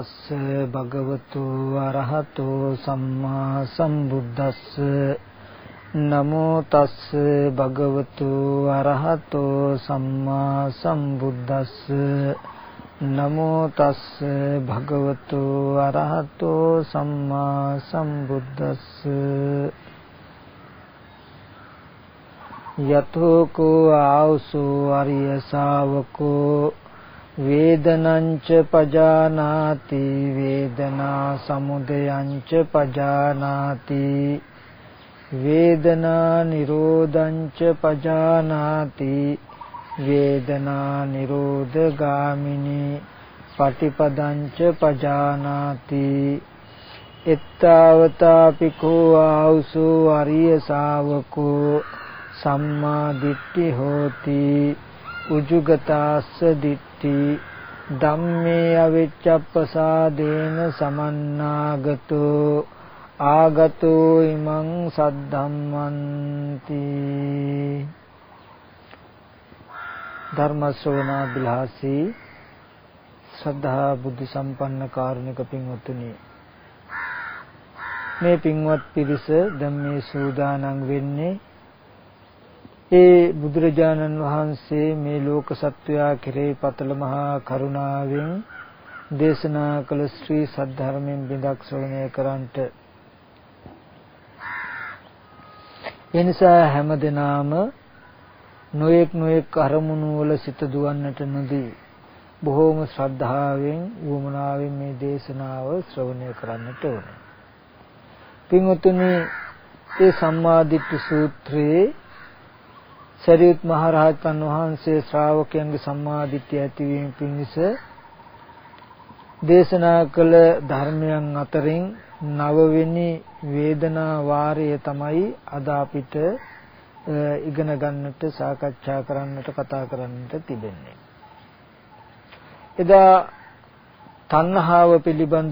තස්ස භගවතු අරහතෝ සම්මා සම්බුද්දස්ස නමෝ තස්ස භගවතු අරහතෝ සම්මා සම්බුද්දස්ස නමෝ තස්ස භගවතු අරහතෝ සම්මා සම්බුද්දස්ස යතෝ කෝ ආවසෝ අරිය ශාවකෝ වේදනංච පජානාති වේදනා සමුදයංච පජානාති වේදනා නිරෝධංච පජානාති වේදනා නිරෝධගාමිනී පටිපදංච පජානාති එත්තාවතාපිකෝ ආවසෝ අරිය ශාවකෝ සම්මා දිට්ඨි හෝති උජුගතාස්ස දිට්ඨි ධම්මේ අවිච්ඡප්පසාදේන සමන්නාගතෝ ආගතෝ ඉමං සද්ධම්මන්ති ධර්ම ශ්‍රවණා බිලාසී ශ්‍රද්ධා බුද්ධ සම්පන්න කාරුණික පින්වත්නි, මේ පින්වත් පිරිස දැන් මේ සූදානම් වෙන්නේ ඒ බුදුරජාණන් වහන්සේ මේ ලෝක සත්වයා කෙරෙහි පතල මහා කරුණාවෙන් දේශනා කළ ශ්‍රී සද්ධර්මයෙන් බිඳක් ශ්‍රවණය කරන්ට. එනිසා හැම දිනම නොඑක් අරමුණු වල සිත දුවන්නට නොදී බොහෝම ශ්‍රද්ධාවෙන් වුමනාවෙන් මේ දේශනාව ශ්‍රවණය කරන්නට ඕනේ. පින්වත්නි, ඒ සම්මාදිට්ඨි සූත්‍රයේ සරියුත් මහ රහතන් වහන්සේ ශ්‍රාවකයන්ගේ සම්මාදිට්ඨිය ඇතිවීම පිණිස දේශනා කළ ධර්මයන් අතරින් 9 වෙනි වේදනා වාරය තමයි අද අපිට ඉගෙන ගන්නට, සාකච්ඡා කරන්නට, කතා කරන්නට තිබෙන්නේ. එදා තණ්හාව පිළිබඳ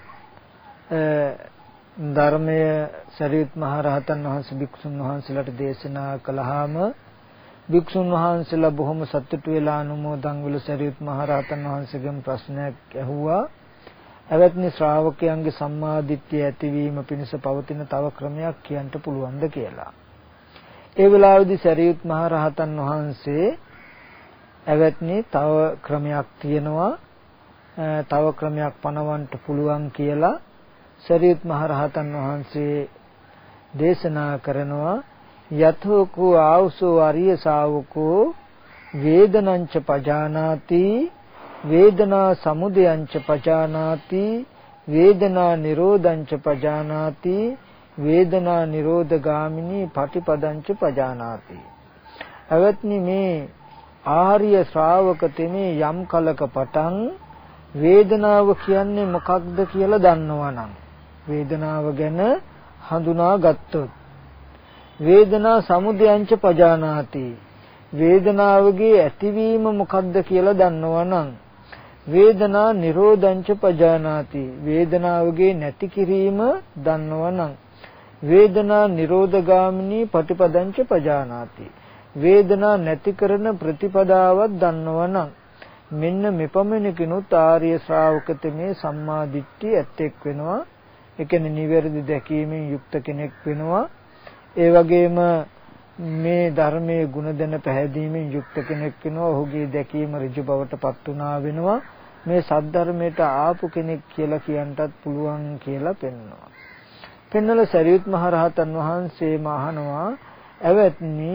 ධර්මය සරියුත් මහ රහතන් වහන්සේ භික්ෂුන් වහන්සේලාට දේශනා කළාම භික්ෂුන් වහන්සේලා බොහොම සතුටු වෙලා අනුමෝදන් වල සරියුත් මහ රහතන් වහන්සේගෙන් ප්‍රශ්නයක් ඇහුවා. එවත්නි ශ්‍රාවකයන්ගේ සම්මා දිට්ඨිය ඇතිවීම පිණිස පවතින තව ක්‍රමයක් කියන්න පුළුවන්ද කියලා. ඒ වෙලාවේදී සරියුත් මහ රහතන් වහන්සේ එවත්නි තව ක්‍රමයක් තියෙනවා, තව ක්‍රමයක් පනවන්න පුළුවන් කියලා සරියුත් මහ රහතන් වහන්සේ දේශනා කරනවා. යතෝකෝ ආවසෝ අරිය ශාවකෝ වේදනංච පජානාති වේදනා සමුදයංච පජානාති වේදනා නිරෝධංච පජානාති වේදනා නිරෝධගාමිනී පටිපදංච පජානාති. අවත්නි, මේ ආර්ය ශ්‍රාවක තෙමේ යම් කලක පටන් වේදනාව කියන්නේ මොකක්ද කියලා දන්නවනම්, වේදනාව ගැන හඳුනා ගත්තොත්, වේදනා සමුදයංච පජානාති වේදනාවගේ ඇතිවීම මොකක්ද කියලා දන්නවනම්, වේදනා නිරෝධංච පජානාති වේදනාවගේ නැති කිරීම දන්නවනම්, වේදනා නිරෝධගාමිනී පටිපදංච පජානාති වේදනා නැති කරන ප්‍රතිපදාවක් දන්නවනම්, මෙන්න මෙපමණකිනුත් ආර්ය ශ්‍රාවකතමේ සම්මා දිට්ඨිය ඇත්තෙක් වෙනවා. ඒ කියන්නේ නිවැරදි දැකීමෙන් යුක්ත කෙනෙක් වෙනවා. ඒ වගේම මේ ධර්මයේ ගුණ දැන පැහැදීමෙන් යුක්ත කෙනෙක් වෙනවා. ඔහුගේ දැකීම ඍජු බවට පත් වුණා වෙනවා. මේ සද්ධර්මයට ආපු කෙනෙක් කියලා කියන්නටත් පුළුවන් කියලා පෙන්වනවා. පෙන්වල සරියුත් මහ රහතන් වහන්සේ මහනවා, "එවත්නි,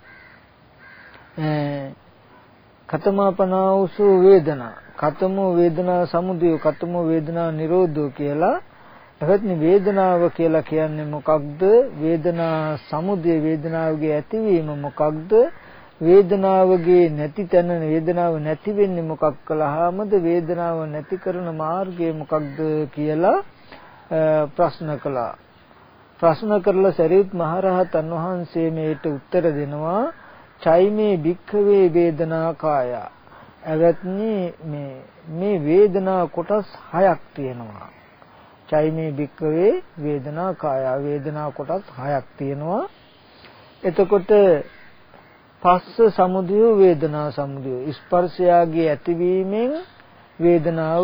කතමාපනාවසු වේදනා කතමෝ වේදනා සමුදය කතමෝ වේදනා නිරෝධෝ" කියලා. එවත්නි, වේදනාව කියලා කියන්නේ මොකක්ද? වේදනා සමුදය, වේදනාවගේ ඇතිවීම මොකක්ද? වේදනාවගේ නැති තැන, වේදනාව නැති වෙන්නේ මොකක් කළාමද? වේදනාව නැති කරන මාර්ගය මොකක්ද කියලා ප්‍රශ්න කළා. ප්‍රශ්න කරලා සරියුත් මහ රහතන් වහන්සේ මේට උත්තර දෙනවා. චෛමේ භික්ඛවේ වේදනා කාය. එවත්නි, මේ වේදනා කොටස් 6ක් තියෙනවා. චෛමේ භික්ඛවේ වේදනා කාය, වේදනා කොටස් 6ක් තියෙනවා. එතකොට පස්ස සමුදය වේදනා සමුදය, ස්පර්ශයගේ ඇතිවීමෙන් වේදනාව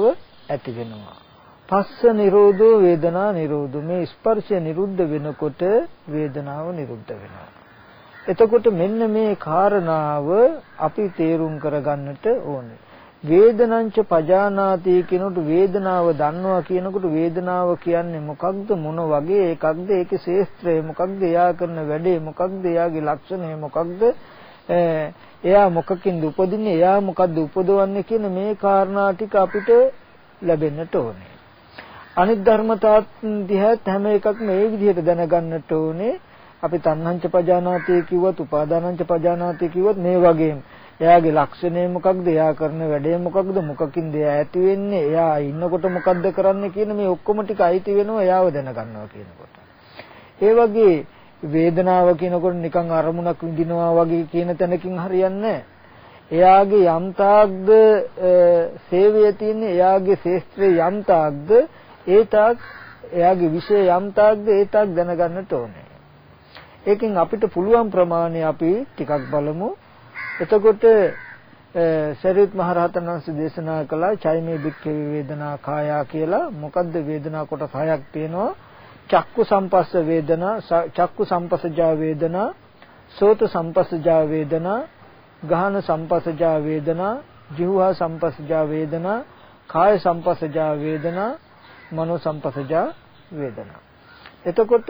ඇති වෙනවා. පස්ස නිරෝධෝ වේදනා නිරෝධෝ. මේ ස්පර්ශය නිරුද්ධ වෙනකොට වේදනාව නිරුද්ධ වෙනවා. එතකොට මෙන්න මේ කාරණාව අපි තේරුම් කරගන්නට ඕනේ. වේදනංච පජානාති කියනකොට වේදනාව දන්නවා කියනකොට වේදනාව කියන්නේ මොකක්ද, මොන වගේ එකක්ද, ඒකේ ශේස්ත්‍රය මොකක්ද, එයා කරන වැඩේ මොකක්ද, එයාගේ ලක්ෂණය මොකක්ද, එයා මොකකින්ද උපදින්නේ, එයා මොකද්ද උපදවන්නේ කියන මේ කාරණා ටික අපිට ලැබෙන්නට ඕනේ. අනිත් ධර්මතාවත් දිහත් හැම එකක්ම මේ විදිහට දැනගන්නට ඕනේ. අපි තණ්හංච පජානාති කිව්වත්, උපාදානංච පජානාති කිව්වත් මේ වගේම එයාගේ ලක්ෂණය මොකක්ද, එයා කරන වැඩේ මොකක්ද, මොකකින්ද එයා ඇති වෙන්නේ, එයා ඉන්නකොට මොකද්ද කරන්නේ කියන මේ ඔක්කොම ටික අයිති වෙනවා එයාව දැනගන්නවා කියනකොට. ඒ වගේ වේදනාව කියනකොට නිකන් අරමුණක් විඳිනවා වගේ කියන තැනකින් හරියන්නේ නැහැ. එයාගේ යම්තාක්ද සේවය තියෙන්නේ, එයාගේ ශේස්ත්‍රය යම්තාක්ද ඒ තාක්, එයාගේ විෂය යම්තාක්ද ඒ තාක් දැනගන්නට ඕනේ. ඒකෙන් අපිට පුළුවන් ප්‍රමාණය අපි ටිකක් බලමු. එතකොට සරියුත් මහ රහතන් වහන්සේ දේශනා කළා චෛමේ භික්ඛවේ වේදනා කායා කියලා. මොකද්ද වේදනා කොටස් හයක් තියෙනවා. චක්කු සම්පස්ස වේදනා, චක්කු සම්පස්සජා වේදනා, සෝත සම්පස්සජා වේදනා, ගහන සම්පස්සජා වේදනා, ජීවහා සම්පස්සජා වේදනා, කාය සම්පස්සජා වේදනා, මනෝ සම්පස්සජා වේදනා. එතකොට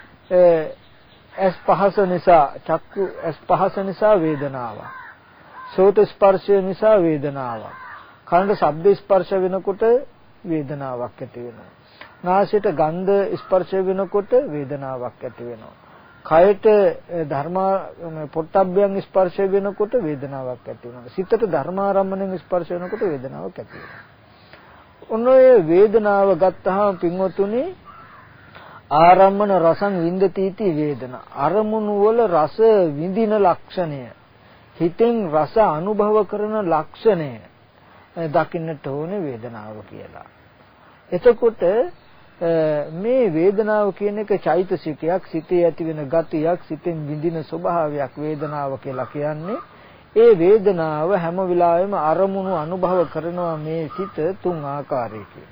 ඇස් පහස නිසා, චක්කු ඇස් පහස නිසා වේදනාවක්, සෝත ස්පර්ශය නිසා වේදනාවක්, කනට ශබ්ද ස්පර්ශ වෙනකොට වේදනාවක් ඇති වෙනවා, නාසයට ගන්ධ ස්පර්ශ වෙනකොට වේදනාවක් ඇති වෙනවා, කයට පොට්ටබ්බයන් ස්පර්ශ වෙනකොට වේදනාවක් ඇති වෙනවා, සිතට ධර්මාරම්මණයෙන් ස්පර්ශ වෙනකොට වේදනාවක් ඇති වෙනවා. ඔන්න ඔය වේදනාව ගත්තාම පින්වතුනි ආරම්මන රසං වින්දතිති වේදනා. අරමුණු වල රස විඳින ලක්ෂණය, හිතෙන් රස අනුභව කරන ලක්ෂණය දකින්නට ඕනේ වේදනාව කියලා. එතකොට මේ වේදනාව කියන එක චෛතසිකයක්, සිතේ ඇති වෙන ගතියක්, සිතෙන් විඳින ස්වභාවයක් වේදනාව කියලා කියන්නේ. ඒ වේදනාව හැම වෙලාවෙම අරමුණු අනුභව කරනවා මේ සිත තුන් ආකාරයකින්.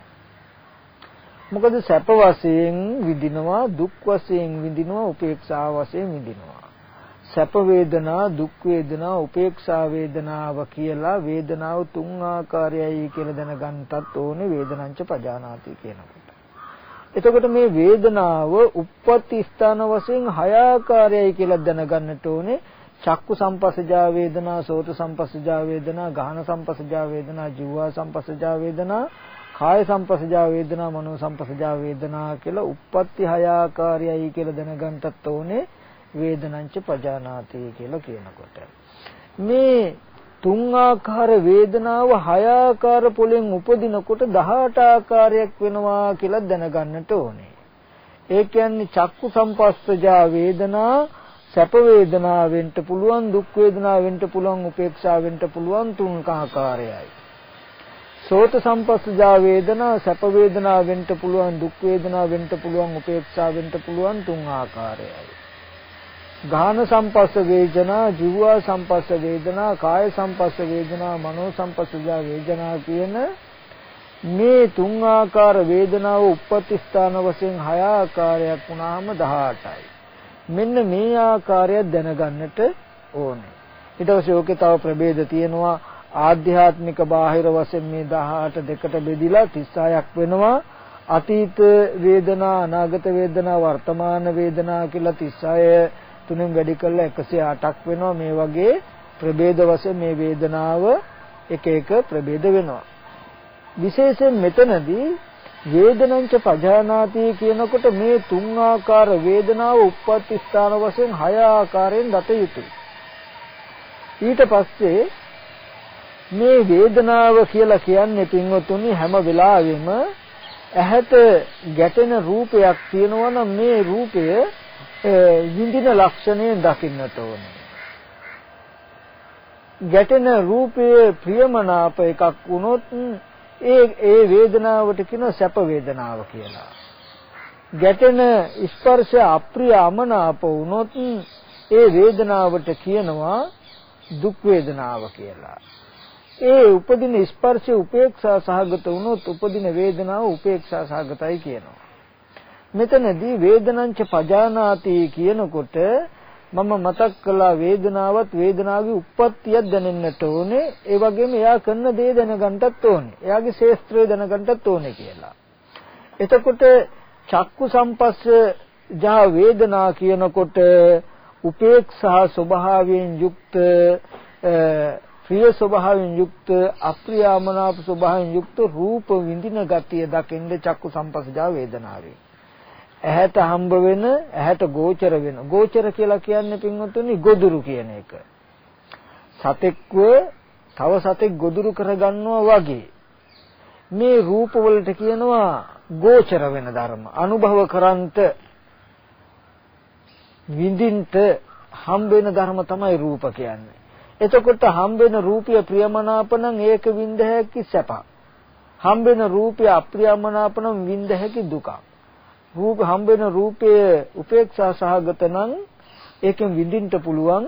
මොකද සැප වශයෙන් විඳිනවා, දුක් වශයෙන් විඳිනවා, උපේක්ෂා වශයෙන් විඳිනවා. සැප වේදනා, දුක් වේදනා, උපේක්ෂා වේදනාව කියලා වේදනාව තුන් ආකාරයයි කියලා දැනගන්නටත් ඕනේ වේදනංච පජානාති කියනකොට. එතකොට මේ වේදනාව උප්පත්ති ස්ථාන වශයෙන් හය ආකාරයයි කියලා දැනගන්නට ඕනේ. චක්කු සම්පස්සජා වේදනා, සෝත සම්පස්සජා වේදනා, ගාහන සම්පස්සජා වේදනා, ජීවා සම්පස්සජා වේදනා, කාය සම්පස්සජා වේදනා, මනෝ සම්පස්සජා වේදනා කියලා උප්පත්ති හය ආකාරයයි කියලා දැනගන්නත් ඕනේ වේදනංච පජානාති කියලා කියනකොට. මේ තුන් ආකාර වේදනාව හය ආකාර පොලෙන් උපදිනකොට 18 ආකාරයක් වෙනවා කියලා දැනගන්නට ඕනේ. ඒ කියන්නේ චක්කු සම්පස්සජා වේදනා සැප වේදනා වෙන්න පුළුවන්, දුක් වේදනා වෙන්න පුළුවන්, උපේක්ෂා වෙන්න පුළුවන් තුන් ආකාරයයි. සෝත සම්පස්සජා වේදනා සැප වේදනා වෙන්න පුළුවන්, දුක් වේදනා වෙන්න පුළුවන්, උපේක්ෂා වෙන්න පුළුවන් තුන් ආකාරයයි. ගාහන සම්පස්ස වේදනා, ජීවා සම්පස්ස වේදනා, කාය සම්පස්ස වේදනා, මනෝ සම්පස්සජා වේදනා කියන මේ තුන් ආකාර වේදනාව උප්පත්ති ස්ථාන වශයෙන් හය ආකාරයක් වුණාම 18යි. මෙන්න මේ ආකාරය දැනගන්නට ඕනේ. ඊට පස්සේ ඕකේ තව ප්‍රභේද තියෙනවා. ආධ්‍යාත්මික බාහිර වශයෙන් මේ 18 දෙකට බෙදිලා 36ක් වෙනවා. අතීත වේදනා, අනාගත වේදනා, වර්තමාන වේදනා කියලා 36 තුනෙන් වැඩි කරලා 108ක් වෙනවා. මේ වගේ ප්‍රභේද වශයෙන් මේ වේදනාව එක එක ප්‍රභේද වෙනවා. විශේෂයෙන් මෙතනදී වේදනංච පජානාති කියනකොට මේ තුන් ආකාර වේදනාව උප්පත්ති ස්ථාන වශයෙන් 6 ආකාරයෙන් දත යුතුයි. ඊට පස්සේ මේ වේදනාව කියලා කියන්නේ පින්වතුනි හැම වෙලාවෙම ඇහැට ගැටෙන රූපයක් තියෙනවා නම් මේ රූපය විඳින ලක්ෂණයෙන් දකින්නට ඕනේ. ගැටෙන රූපයේ ප්‍රියමනාප එකක් වුණොත් ඒ වේදනාවට කියන සැප වේදනාව කියලා. ගැටෙන ස්පර්ශ අප්‍රිය අමනාප වුණොත් ඒ වේදනාවට කියනවා දුක් වේදනාව කියලා. ඒ උපදින ස්පර්ශය උපේක්ෂා සහගත වුණොත් උපදින වේදනාව උපේක්ෂා සහගතයි කියනවා. මෙතනදී වේදනංච පජානාති කියනකොට මම මතක් කළා වේදනාවත් වේදනාවේ උප්පත්තියක් දැනෙන්නට ඕනේ. ඒ වගේම එයා කරන දේ දැනගන්නත් ඕනේ. එයාගේ ශේස්ත්‍රය දැනගන්නත් ඕනේ කියලා. එතකොට චක්කු සම්පස්සජා වේදනා කියනකොට උපේක්ෂා ස්වභාවයෙන් යුක්ත ප්‍රිය ස්වභාවයෙන් යුක්ත අප්‍රියමනාප ස්වභාවයෙන් යුක්ත රූප විඳින ගතිය දකින්න චක්කු සම්පස්සජා වේදනාවේ. ඇහැට හම්බ වෙන ඇහැට ගෝචර වෙන ගෝචර කියලා කියන්නේ පින්වතුනි ගොදුරු කියන එක. සතෙක්ව තව සතෙක් ගොදුරු කරගන්නවා වගේ මේ රූප වලට කියනවා ගෝචර වෙන ධර්ම. අනුභව කරන්ට විඳින්ට හම්බ වෙන ධර්ම තමයි රූප කියන්නේ. එතකොට හම්බ වෙන රූපය ප්‍රියමනාප නම් ඒක විඳ හැකි සැප. හම්බ වෙන රූපය අප්‍රියමනාප නම් විඳ හැකි දුක. රූප හම්බ වෙන රූපය උපේක්ෂා සහගත නම් ඒකෙන් විඳින්න පුළුවන්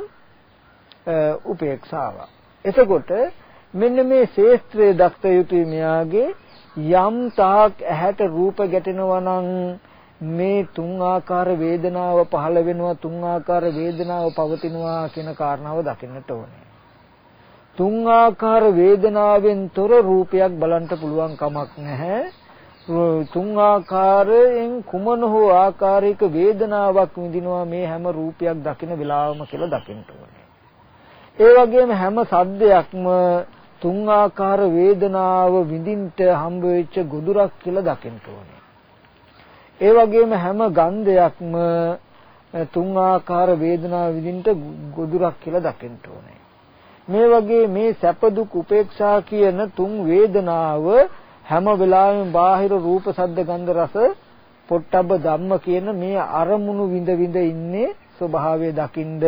උපේක්ෂාව. එතකොට මෙන්න මේ ශේස්ත්‍රයේ දක්ත යුතුයි මෙයාගේ යම් තාක් ඇහැට රූප ගැටෙනවා නම් මේ තුන් ආකාර වේදනාව පහළ වෙනවා තුන් ආකාර වේදනාව පවතිනවා කියන කාරණාව දකින්නට ඕනේ. තුන් ආකාර වේදනාවෙන් තොර රූපයක් බලන්න පුළුවන් කමක් නැහැ. තුන් ආකාරයෙන් කුමන හෝ ආකාරයක වේදනාවක් විඳිනවා මේ හැම රූපයක් දකින වෙලාවම කියලා දකින්න ඕනේ. ඒ වගේම හැම සද්දයක්ම තුන් ආකාර වේදනාව විඳින්නට හම්බ වෙච්ච ගොදුරක් කියලා දකින්න ඕනේ. ඒ වගේම හැම ගන්ධයක්ම තුන් ආකාර වේදනාව විඳින්නට ගොදුරක් කියලා දකින්න ඕනේ. මේ වගේ මේ සැප දුක් උපේක්ෂා කියන තුන් වේදනාව හැම වෙලාවෙම බාහිර රූප ශබ්ද ගන්ධ රස පොට්ටබ්බ ධම්ම කියන මේ අරමුණු විඳ විඳ ඉන්නේ ස්වභාවය දකින්ද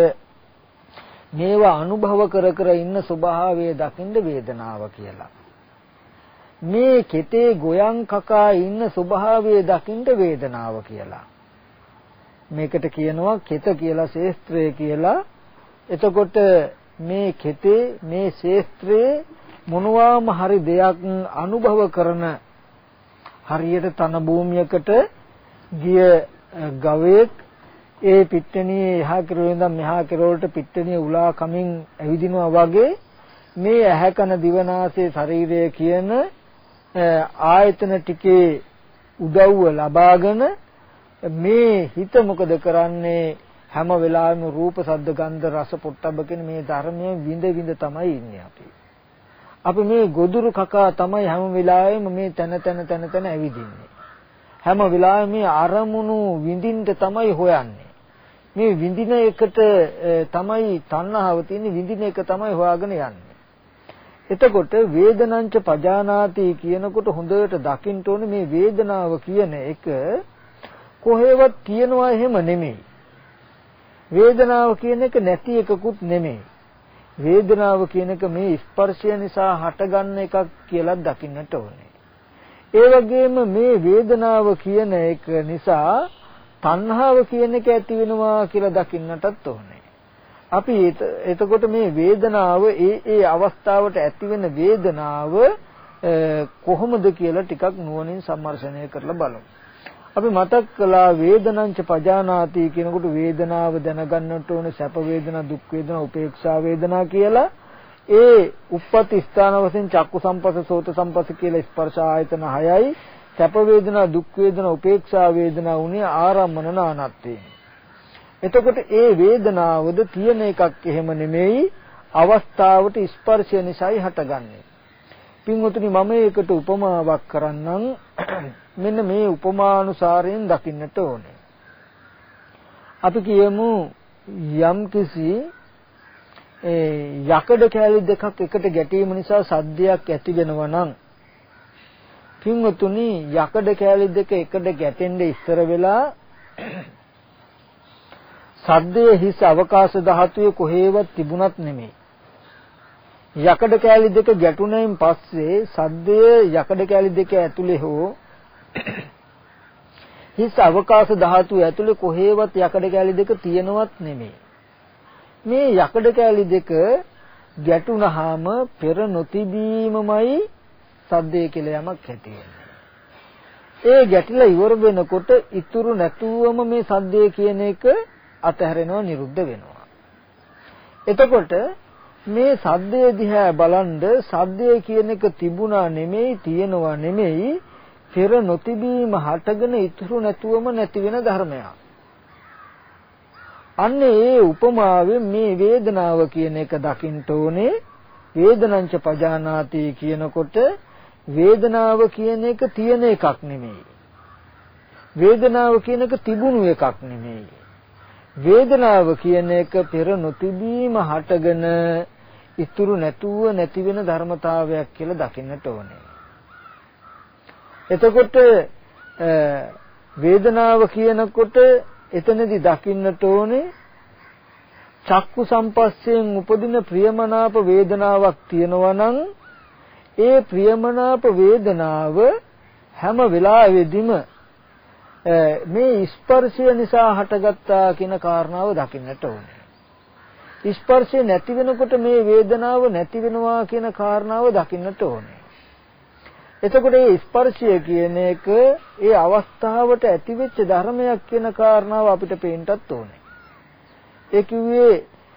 මේවා අනුභව කර කර ඉන්න ස්වභාවය දකින්ද වේදනාව කියලා. මේ කෙතේ ගොයන් කකා ඉන්න ස්වභාවය දකින්ද වේදනාව කියලා. මේකට කියනවා කෙත කියලා ශේස්ත්‍රය කියලා. එතකොට මේ කෙතේ මේ ශේස්ත්‍රයේ මොනවාම හරි දෙයක් අනුභව කරන හරියට තන භූමියකට ගිය ගවයෙක් ඒ පිට්ටනියේ එහා කෙරවල ඉඳන් මෙහා කෙරවලට පිට්ටනිය උලා කමින් ඇවිදිනවා වගේ මේ ඇහැ කන දිවනාසය ශරීරය කියන ආයතන ටිකේ උදව්ව ලබාගෙන මේ හිත මොකද කරන්නේ හැම වෙලාවෙම රූප ශබ්ද ගන්ධ රස පොට්ටබ්බ කියන මේ ධර්මයේ විඳ විඳ තමයි ඉන්නේ අපි. අපි මේ ගොදුරු කකා තමයි හැම වෙලාවෙම මේ තන ඇවිදින්නේ. හැම වෙලාවෙම මේ අරමුණු විඳින්න තමයි හොයන්නේ. මේ විඳින එකට තමයි තණ්හාව තියෙන්නේ විඳින එක තමයි හොයාගෙන යන්නේ. එතකොට වේදනංච පජානාති කියනකොට හොඳට දකින්න ඕනේ මේ වේදනාව කියන එක කොහෙවත් තියනවා එහෙම නෙමෙයි. වේදනාව කියන එක නැති එකකුත් නෙමෙයි. වේදනාව කියන එක මේ ස්පර්ශය නිසා හටගන්න එකක් කියලා දකින්නට ඕනේ. ඒ වගේම මේ වේදනාව කියන එක නිසා තණ්හාව කියන එක ඇති වෙනවා කියලා දකින්නටත් ඕනේ. අපි එතකොට මේ වේදනාව ඒ අවස්ථාවට ඇති වෙන වේදනාව කොහොමද කියලා ටිකක් නුවණින් සම්මර්ෂණය කරලා බලමු. අපි මතක් කළා වේදනංච පජානාති කියනකොට වේදනාව දැනගන්නට ඕනේ සැප වේදනා දුක් වේදනා උපේක්ෂා වේදනා කියලා. ඒ උප්පත්ති ස්ථාන වශයෙන් චක්කු සම්පස්ස සෝත සම්පස්ස කියලා ස්පර්ශ ආයතන 6යි. සැප වේදනා දුක් වේදනා උපේක්ෂා වේදනා උනේ ආරම්මන නානත්තේ. එතකොට ඒ වේදනාවද තියෙන එකක් එහෙම නෙමෙයි අවස්ථාවට ස්පර්ශය නිසායි හටගන්නේ. පින්වතුනි මම ඒකට උපමාවක් කරන්නම්. මෙන්න මේ උපමානුසාරයෙන් දකින්නට ඕනේ. අපි කියමු යම්කිසි යකඩ කැලි දෙකක් එකට ගැටීම නිසා සද්දයක් ඇති වෙනවා නම් පින්වතුනි යකඩ කැලි දෙක එකට ගැටෙන්න ඉස්සර වෙලා සද්දයේ හිස් අවකාශ ධාතුවේ කොහෙවත් තිබුණත් නෙමෙයි. යකඩ කැලි දෙක ගැටුණයින් පස්සේ සද්දයේ යකඩ කැලි දෙක ඇතුලේ හෝ හිස් අවකාශ ධාතුව ඇතුලේ කොහෙවත් යකඩ කැලි දෙක තියෙනවත් නෙමෙයි. මේ යකඩ කැලි දෙක ගැටුණාම පෙර නොතිබීමමයි සද්දේ කියලා යමක් ඇති වෙන්නේ. ඒ ගැටිලා ඉවර වෙනකොට ඉතුරු නැතුවම මේ සද්දේ කියන එක අතහැරෙනවා, නිරුද්ධ වෙනවා. එතකොට මේ සද්දේ දිහා බලන්ද සද්දේ කියන එක තිබුණා නෙමෙයි, තියෙනවා නෙමෙයි, පෙර නොතිබීම හටගෙන ඉතුරු නැතුවම නැති වෙන ධර්මයක්. අන්න ඒ උපමාවෙන් මේ වේදනාව කියන එක දකින්න ඕනේ. වේදනංච පජානාති කියනකොට වේදනාව කියන එක තියෙන එකක් නෙමෙයි. වේදනාව කියන එක තිබුණු එකක් නෙමෙයි. වේදනාව කියන එක පෙර නොතිබීම හටගෙන ඉතුරු නැතුව නැති වෙන ධර්මතාවයක් කියලා දකින්නට ඕනේ. එතකොට වේදනාව කියනකොට එතනදී දකින්නට ඕනේ චක්කු සම්පස්සයෙන් උපදින ප්‍රියමනාප වේදනාවක් තියෙනවා නම් ඒ ප්‍රියමනාප වේදනාව හැම වෙලාවෙදිම මේ ස්පර්ශය නිසා හටගත්තා කියන කාරණාව දකින්නට ඕනේ. ස්පර්ශය නැති වෙනකොට මේ වේදනාව නැති වෙනවා කියන කාරණාව දකින්නට ඕනේ. එතකොට මේ ස්පර්ශය කියන එක ඒ අවස්ථාවට ඇතිවෙච්ච ධර්මයක් කියන කාරණාව අපිට පේන්නත් ඕනේ. ඒ කිව්වේ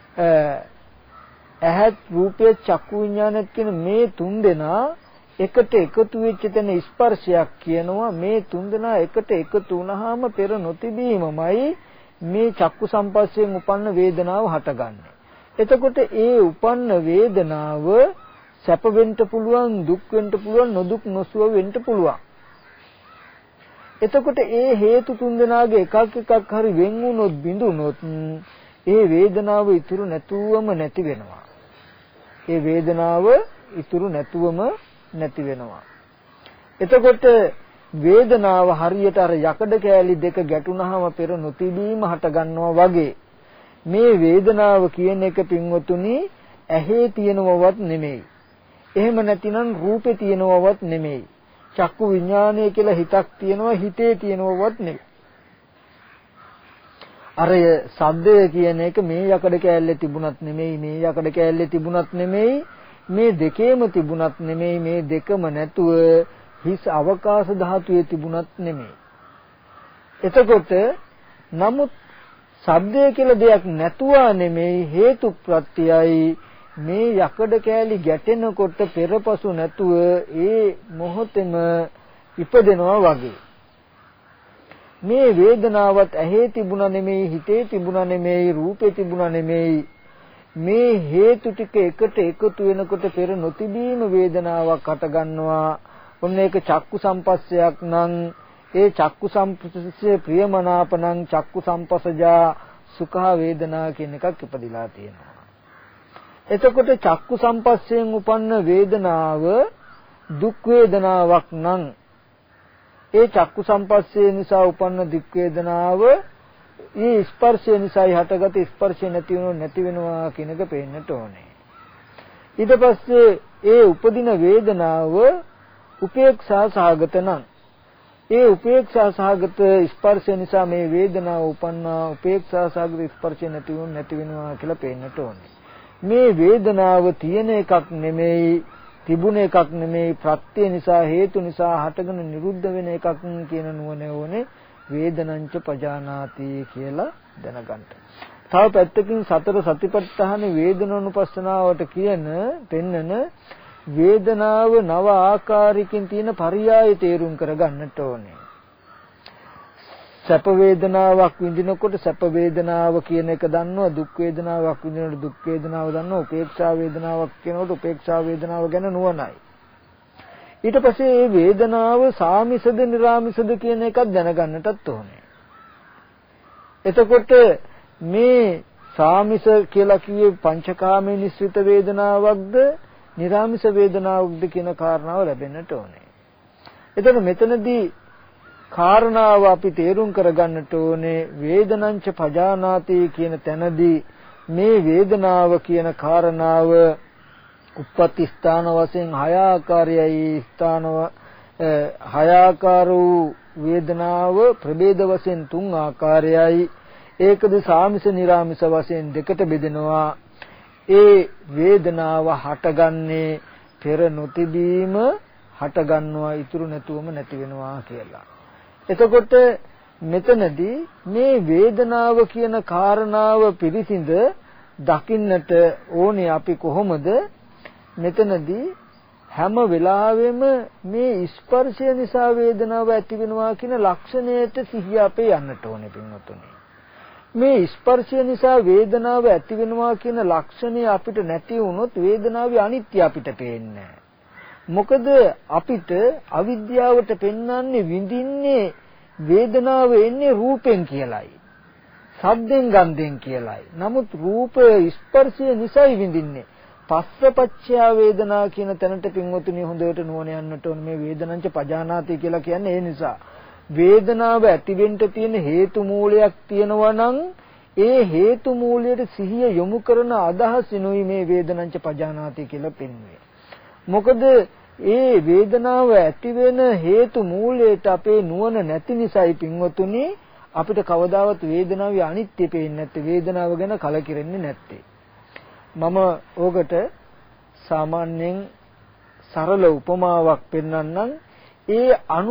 ඇහත් රූපය චක්කු විඥානත් කියන මේ තුන් දෙනා එකට එකතු වෙච්ච තැන ස්පර්ශයක් කියනවා. මේ තුන් දෙනා එකට එකතු වුණාම පෙර නොතිබීමමයි මේ චක්කු සම්පස්සයෙන් උපන්න වේදනාව හටගන්නේ. එතකොට ඒ උපන්න වේදනාව සැප වෙන්න පුළුවන්, දුක් වෙන්න පුළුවන්, නොදුක් නොසුව වෙන්න පුළුවන්. එතකොට ඒ හේතු තුන් දෙනාගේ එකක් හරි වෙන් වුණොත්, බිඳුනොත් ඒ වේදනාව ඉතුරු නැතුවම නැති වෙනවා. ඒ වේදනාව ඉතුරු නැතුවම නැති වෙනවා. එතකොට වේදනාව හරියට අර යකඩ කෑලි දෙක ගැටුණාම පෙර නොතිබීම හට ගන්නවා වගේ මේ වේදනාව කියන එක පින්වතුනි ඇහි තියෙනවවත් නෙමෙයි. එහෙම නැතිනම් රූපේ තියෙනවවත් නෙමෙයි. චක්කු විඥානය කියලා හිතක් තියෙනවා, හිතේ තියෙනවවත් නෙමෙයි. අර සද්දය කියන එක මේ යකඩ කෑල්ලේ තිබුණත් නෙමෙයි, මේ යකඩ කෑල්ලේ තිබුණත් නෙමෙයි, මේ දෙකේම තිබුණත් නෙමෙයි, මේ දෙකම නැතුව හිස් අවකාශ ධාතුවේ තිබුණත් නෙමෙයි. එතකොට නමුත් සද්දය කියලා දෙයක් නැතුවා නෙමෙයි, හේතු ප්‍රත්‍යයයි මේ යකඩ කෑලි ගැටෙනකොට පෙරපසු නැතුව ඒ මොහොතේම ඉපදෙනවා වගේ. මේ වේදනාවත් ඇහි තිබුණා නෙමෙයි, හිතේ තිබුණා නෙමෙයි, රූපේ තිබුණා නෙමෙයි, මේ හේතු ටික එකට එකතු වෙනකොට පෙර නොතිබීම වේදනාවක් හට ගන්නවා. ඔන්න ඒක චක්කු සම්පස්සයක් නම් ඒ චක්කු සම්පස්සේ ප්‍රියමනාප නම් චක්කු සම්පස්සජා සුඛ වේදනා කියන එකක් ඉපදිලා තියෙනවා. එතකොට චක්කු සම්පස්සයෙන් උපන්න වේදනාව දුක් වේදනාවක් නම් ඒ චක්කු සම්පස්සේ නිසා උපන්න දුක් වේදනාව ඒ ස්පර්ශය නිසායි හටගත ස්පර්ශය නැති වෙනවා කියන එක පේන්නට ඕනේ. ඊට පස්සේ ඒ උපදින වේදනාව උපේක්ෂා සහගත නම් ඒ උපේක්ෂා සහගත ස්පර්ශය නිසා මේ වේදනාව උපන්නා, උපේක්ෂා සහගත ස්පර්ශය නැති වෙනවා කියලා පේන්නට ඕනේ. මේ වේදනාව තියෙන එකක් නෙමෙයි, තිබුණ එකක් නෙමෙයි, ප්‍රත්‍ය නිසා හේතු නිසා හටගෙන නිරුද්ධ වෙන එකක් කියන නුවණ ඕනේ වේදනංච පජානාති කියලා දැනගන්න. තව පැත්තකින් සතර සතිපට්ඨාන වේදනානුපස්සනාවට පෙන්නන වේදනාව නව ආකාරයකින් තියෙන පරියාය තේරුම් කරගන්නට ඕනේ. සැප වේදනාවක් විඳිනකොට සැප වේදනාව කියන එක දන්නවා, දුක් වේදනාවක් විඳිනකොට දුක් වේදනාව දන්නවා, උපේක්ෂා වේදනාවක් කියනකොට උපේක්ෂා වේදනාව ගැන නුවණයි. ඊට පස්සේ මේ වේදනාව සාමිසද නිරාමිසද කියන එකක් දැනගන්නටත් ඕනේ. එතකොට මේ සාමිස කියලා කියේ පංචකාමයේ නිස්සිත වේදනාවක්ද නිරාමිස වේදනාවක්ද කියන කාරණාව ලැබෙන්නට ඕනේ. එතකොට මෙතනදී කාරණාව අපි තේරුම් කරගන්නට ඕනේ වේදනංච පජානාති කියන තැනදී මේ වේදනාව කියන කාරණාව උප්පත්ති ස්ථාන වශයෙන් 6 ආකාරයයි ස්ථානව 6 ආකාර වූ වේදනාව ප්‍රභේද වශයෙන් 3 ආකාරයයි. ඒකද සාමිස නිරාමිස වශයෙන් දෙකට බෙදෙනවා. ඒ වේදනාව හටගන්නේ පෙර නොතිබීම හටගන්නවා ඉතුරු නැතුවම නැති වෙනවා කියලා. එතකොට මෙතනදී මේ වේදනාව කියන කාරණාව පිළිසිඳ දකින්නට ඕනේ අපි කොහොමද? මෙතනදී හැම වෙලාවෙම මේ ස්පර්ශය නිසා වේදනාව ඇති වෙනවා කියන ලක්ෂණයට සිහිය අපේ යන්නට ඕනේ පින්වතුනි. මේ ස්පර්ශය නිසා වේදනාව ඇති වෙනවා කියන ලක්ෂණය අපිට නැති වුණොත් වේදනාවේ අනිත්‍ය අපිට පේන්නේ නැහැ. මොකද අපිට අවිද්‍යාවට පෙන්වන්නේ විඳින්නේ වේදනාව එන්නේ රූපෙන් කියලායි. ශබ්දෙන් ගන්ධෙන් කියලායි. නමුත් රූප ස්පර්ශය නිසායි විඳින්නේ. පස්සපච්චය වේදනා කියන තැනට පින්වතුනි හොඳට නුවණ යන්නට ඕන. මේ වේදනංච පජානාති කියලා කියන්නේ ඒ නිසා. වේදනාව ඇතිවෙන්න තියෙන හේතු මූලයක් තියෙනවා නම් ඒ හේතු මූලයට සිහිය යොමු කරන අදහසිනුයි මේ වේදනංච පජානාති කියලා පෙන්වන්නේ. මොකද ඒ වේදනාව ඇති වෙන හේතු මූලයට අපේ නුවණ නැති නිසායි පින්වතුනි අපිට කවදාවත් වේදනාවේ අනිත්‍ය පේන්නේ නැත්තේ. වේදනාව ගැන කලකිරෙන්නේ නැත්තේ. මම ඕකට සාමාන්‍යයෙන් සරල උපමාවක් පෙන්වන්නම්. ඒ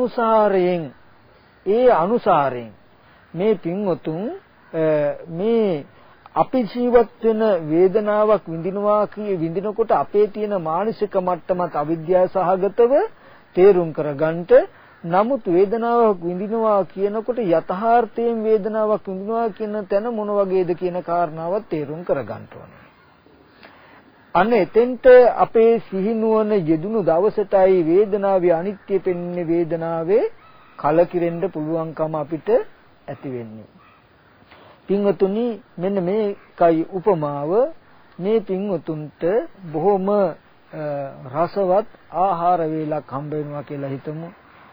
අනුසාරයෙන් මේ පින්වතුන් මේ අපි ජීවත් වෙන වේදනාවක් විඳිනකොට අපේ තියෙන මානසික මට්ටමත් අවිද්‍යාව සහගතව තේරුම් කරගන්නට. නමුත් වේදනාවක් විඳිනවා කියනකොට යථාර්ථයෙන් වේදනාවක් විඳිනවා කියන තැන මොන වගේද කියන කාරණාවත් තේරුම් කරගන්න ඕනේ. අන්න එතෙන්ට අපේ සිහිනුවන යෙදුණු දවසටයි වේදනාවේ අනිත්‍ය පෙන්න්නේ වේදනාවේ කලකිරෙන්න පුළුවන්කම අපිට ඇති වෙන්නේ. පින්වතුනි මෙන්න මේකයි උපමාව. මේ පින්වතුන්ට බොහොම රසවත් ආහාර වේලක් හම්බ වෙනවා කියලා හිතමු.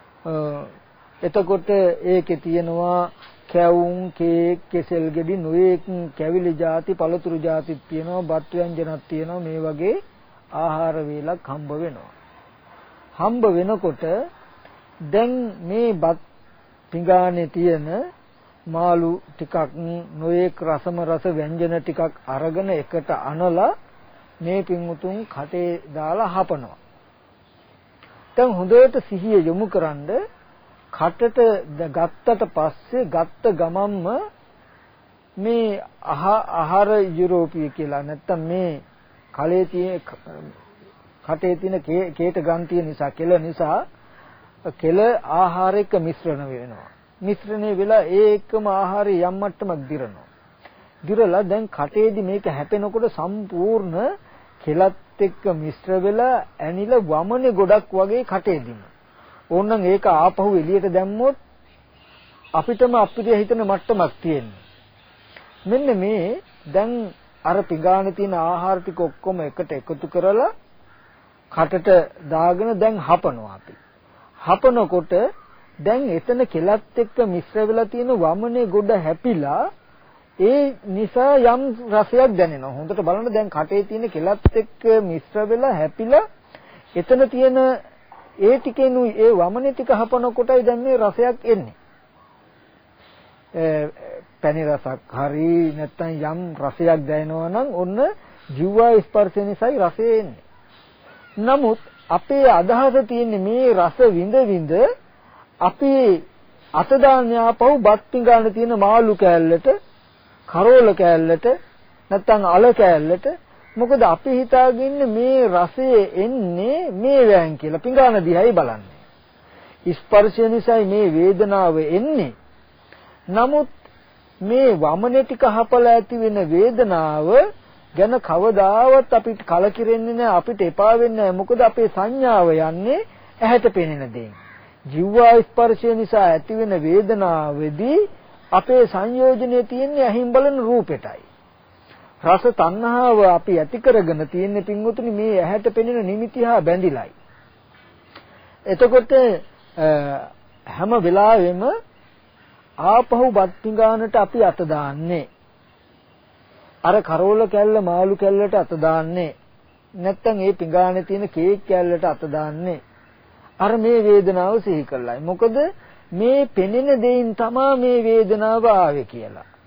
එතකොට ඒකේ තියෙනවා කැවුම්, කේක්, කෙසෙල් ගෙඩි, නොයේක් කැවිලි ಜಾති, පළතුරු ಜಾතිත් තියෙනවා, බත් ව්‍යංජනත් තියෙනවා. මේ වගේ ආහාර වේලක් හම්බ වෙනවා. හම්බ වෙනකොට දැන් මේ බත් පිඟානේ තියෙන මාළු ටිකක්, නොයේක් රසම රස ව්‍යංජන ටිකක් අරගෙන එකට අනලා මේ පින්වුතුන් කටේ දාලා හපනවා. දැන් හොඳට සිහිය යොමු කරන්ඩ කටට ගත්තට පස්සේ ගත්ත ගමම්ම මේ ආහාර යුරෝපීය කියලා නැත්තම් මේ කලේ තියෙන කටේ තියෙන කේට ග්‍රන්ථිය නිසා කෙල ආහාර එක්ක මිශ්‍රණ වෙනවා. මිශ්‍රණය වෙලා ඒ එක්කම ආහාරය යම් මට්ටමක් දිරනවා. දිරලා දැන් කටේදී මේක හැපෙනකොට සම්පූර්ණ කෙලත් එක්ක මිශ්‍ර වෙලා ඇනිලා වමනේ ගොඩක් වගේ කටේ දින. ඕනනම් ඒක ආපහු එළියට දැම්මොත් අපිටම අපිරිය හිතන මට්ටමක් තියෙනවා. මෙන්න මේ දැන් අර පිඟානේ තියෙන ආහාර ටික ඔක්කොම එකට එකතු කරලා කටට දාගෙන දැන් හපනවා අපි. හපනකොට දැන් එතන කෙලත් එක්ක මිශ්‍ර වෙලා තියෙන වමනේ ගොඩ හැපිලා ඒ නිසා යම් රසයක් දැනෙනවා. හොඳට බලන්න දැන් කටේ තියෙන කෙලත් එක්ක මිශ්‍ර වෙලා හැපිලා එතන තියෙන ඒ ටිකේනුයි ඒ වමනේ ටික හපන කොටයි දැන් මේ රසයක් එන්නේ. පැණි රසක් හරි නැත්නම් යම් රසයක් දැනෙනවා නම් ඔන්න ජීවා ස්පර්ශය නිසායි රසය එන්නේ. නමුත් අපේ අදහස තියෙන්නේ මේ රස විඳ අපි අත දාන්නේ ආපහු බත් පිඟානේ තියෙන මාළු කෑල්ලට, කරෝල කෑල්ලට, නැත්නම් අල කෑල්ලට. මොකද අපි හිතාගෙන මේ රසය එන්නේ මේ වෑන් කියලා පිඟාන දිහායි බලන්නේ. ස්පර්ශය නිසායි මේ වේදනාව එන්නේ. නමුත් මේ වමනේ ටික හපලා ඇති වෙන වේදනාව ගැන කවදාවත් අපිට කලකිරෙන්නේ නැහැ, අපිට එපා වෙන්නේ නැහැ. මොකද අපේ සංඥාව යන්නේ ඇහැට පෙනෙන දේ. ජීවා ස්පර්ශය නිසා ඇති වෙන වේදනාවේදී අපේ සංයෝජනය තියෙන්නේ ඇහින් බලන රූපෙටයි. රස තණ්හාව අපි ඇති කරගෙන තියෙන්නේ පින්වතුනි මේ ඇහැට පෙනෙන නිමිති හා බැඳිලායි. එතකොට හැම වෙලාවෙම ආපහු බත් පිඟානට අපි අත දාන්නේ. අර කරෝල කැල්ල මාළු කැල්ලට අත දාන්නේ. නැත්තම් ඒ පිඟානේ තියෙන කේක් කැල්ලට අත දාන්නේ. අර මේ වේදනාව සිහි කළායි. මොකද මේ පෙනෙන දෙයින් තමයි මේ වේදනාව ආවේ කියලා.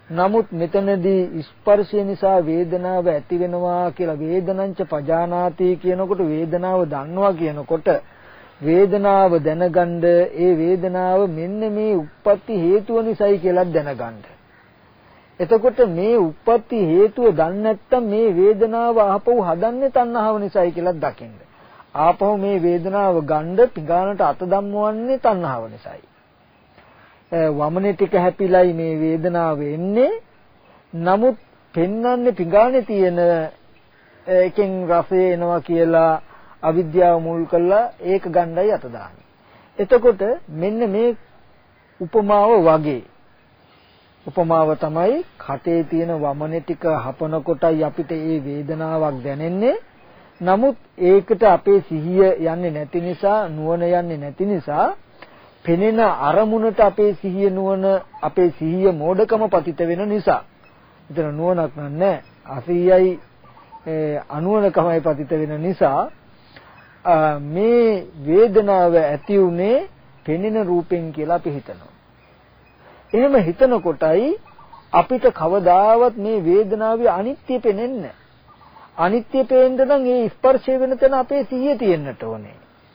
නමුත් මෙතනදී ස්පර්ශය නිසා වේදනාව ඇති වෙනවා කියලා වේදනංච පජානාති කියනකොට වේදනාව දන්නවා කියනකොට වේදනාව දැනගන්න ඒ වේදනාව මෙන්න මේ උප්පත්ති හේතුව නිසායි කියලා දැනගන්න. එතකොට මේ උප්පත්ති හේතුව දන්නේ නැත්නම් මේ වේදනාව ආපහු හදන්නේ තණ්හාව නිසායි කියලා දකින්න. ආපහු මේ වේදනාව ගන්න පිඟානට අත දම්වන්නේ තණ්හාව නිසායි. වමනේ ටික හැපිලයි මේ වේදනාව එන්නේ. නමුත් පෙන්වන්නේ පිඟානේ තියෙන එකෙන් රසය එනවා කියලා අවිද්‍යාව මුල් කරලා ඒක ගණ්ඩයි අත දාන්නේ. එතකොට මෙන්න මේ උපමාව වගේ උපමාව තමයි කටේ තියෙන වමනේ ටික හපන කොටයි අපිට මේ වේදනාවක් දැනෙන්නේ. නමුත් ඒකට අපේ සිහිය යන්නේ නැති නිසා නුවණ යන්නේ නැති නිසා පෙනෙන අරමුණට අපේ සිහිය නුවණ අපේ සිහිය මෝඩකම පතිත වෙන නිසා එතන නුවණක් නැහැ. අසීයයි අනුවණකමයි පතිත වෙන නිසා මේ වේදනාව ඇති උනේ පෙනෙන රූපෙන් කියලා අපි හිතනවා. එහෙම හිතනකොටයි අපිට කවදාවත් මේ වේදනාවේ අනිත්‍ය පෙනෙන්නේ. අනිත්‍ය පේන්න නම් ඒ ස්පර්ශය වෙන තැන අපේ සිහිය තියෙන්නට ඕනේ.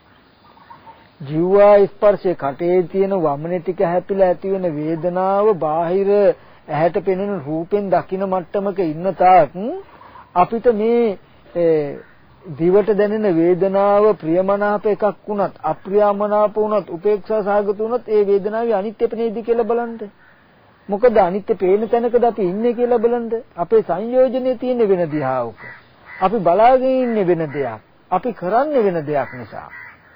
ජීවා ස්පර්ශයේ කටේ තියෙන වමනේ ටික හැපිලා ඇති වෙන වේදනාව බාහිර ඇහැට පෙනෙන රූපෙන් දකින මට්ටමක ඉන්න තාක් අපිට මේ දිවට දැනෙන වේදනාව ප්‍රියමනාප එකක් වුණත් අප්‍රියමනාප වුණත් උපේක්ෂා සහගත වුණත් ඒ වේදනාවේ අනිත්‍ය පෙනේද කියලා බලන්න. මොකද අනිත්‍ය පේන තැනකද අපි ඉන්නේ කියලා බලන්න. අපේ සංයෝජනයේ තියෙන වෙන දිහාවක. අපි බලාගෙන ඉන්නේ වෙන දෙයක්. අපි කරන්නේ වෙන දෙයක් නිසා.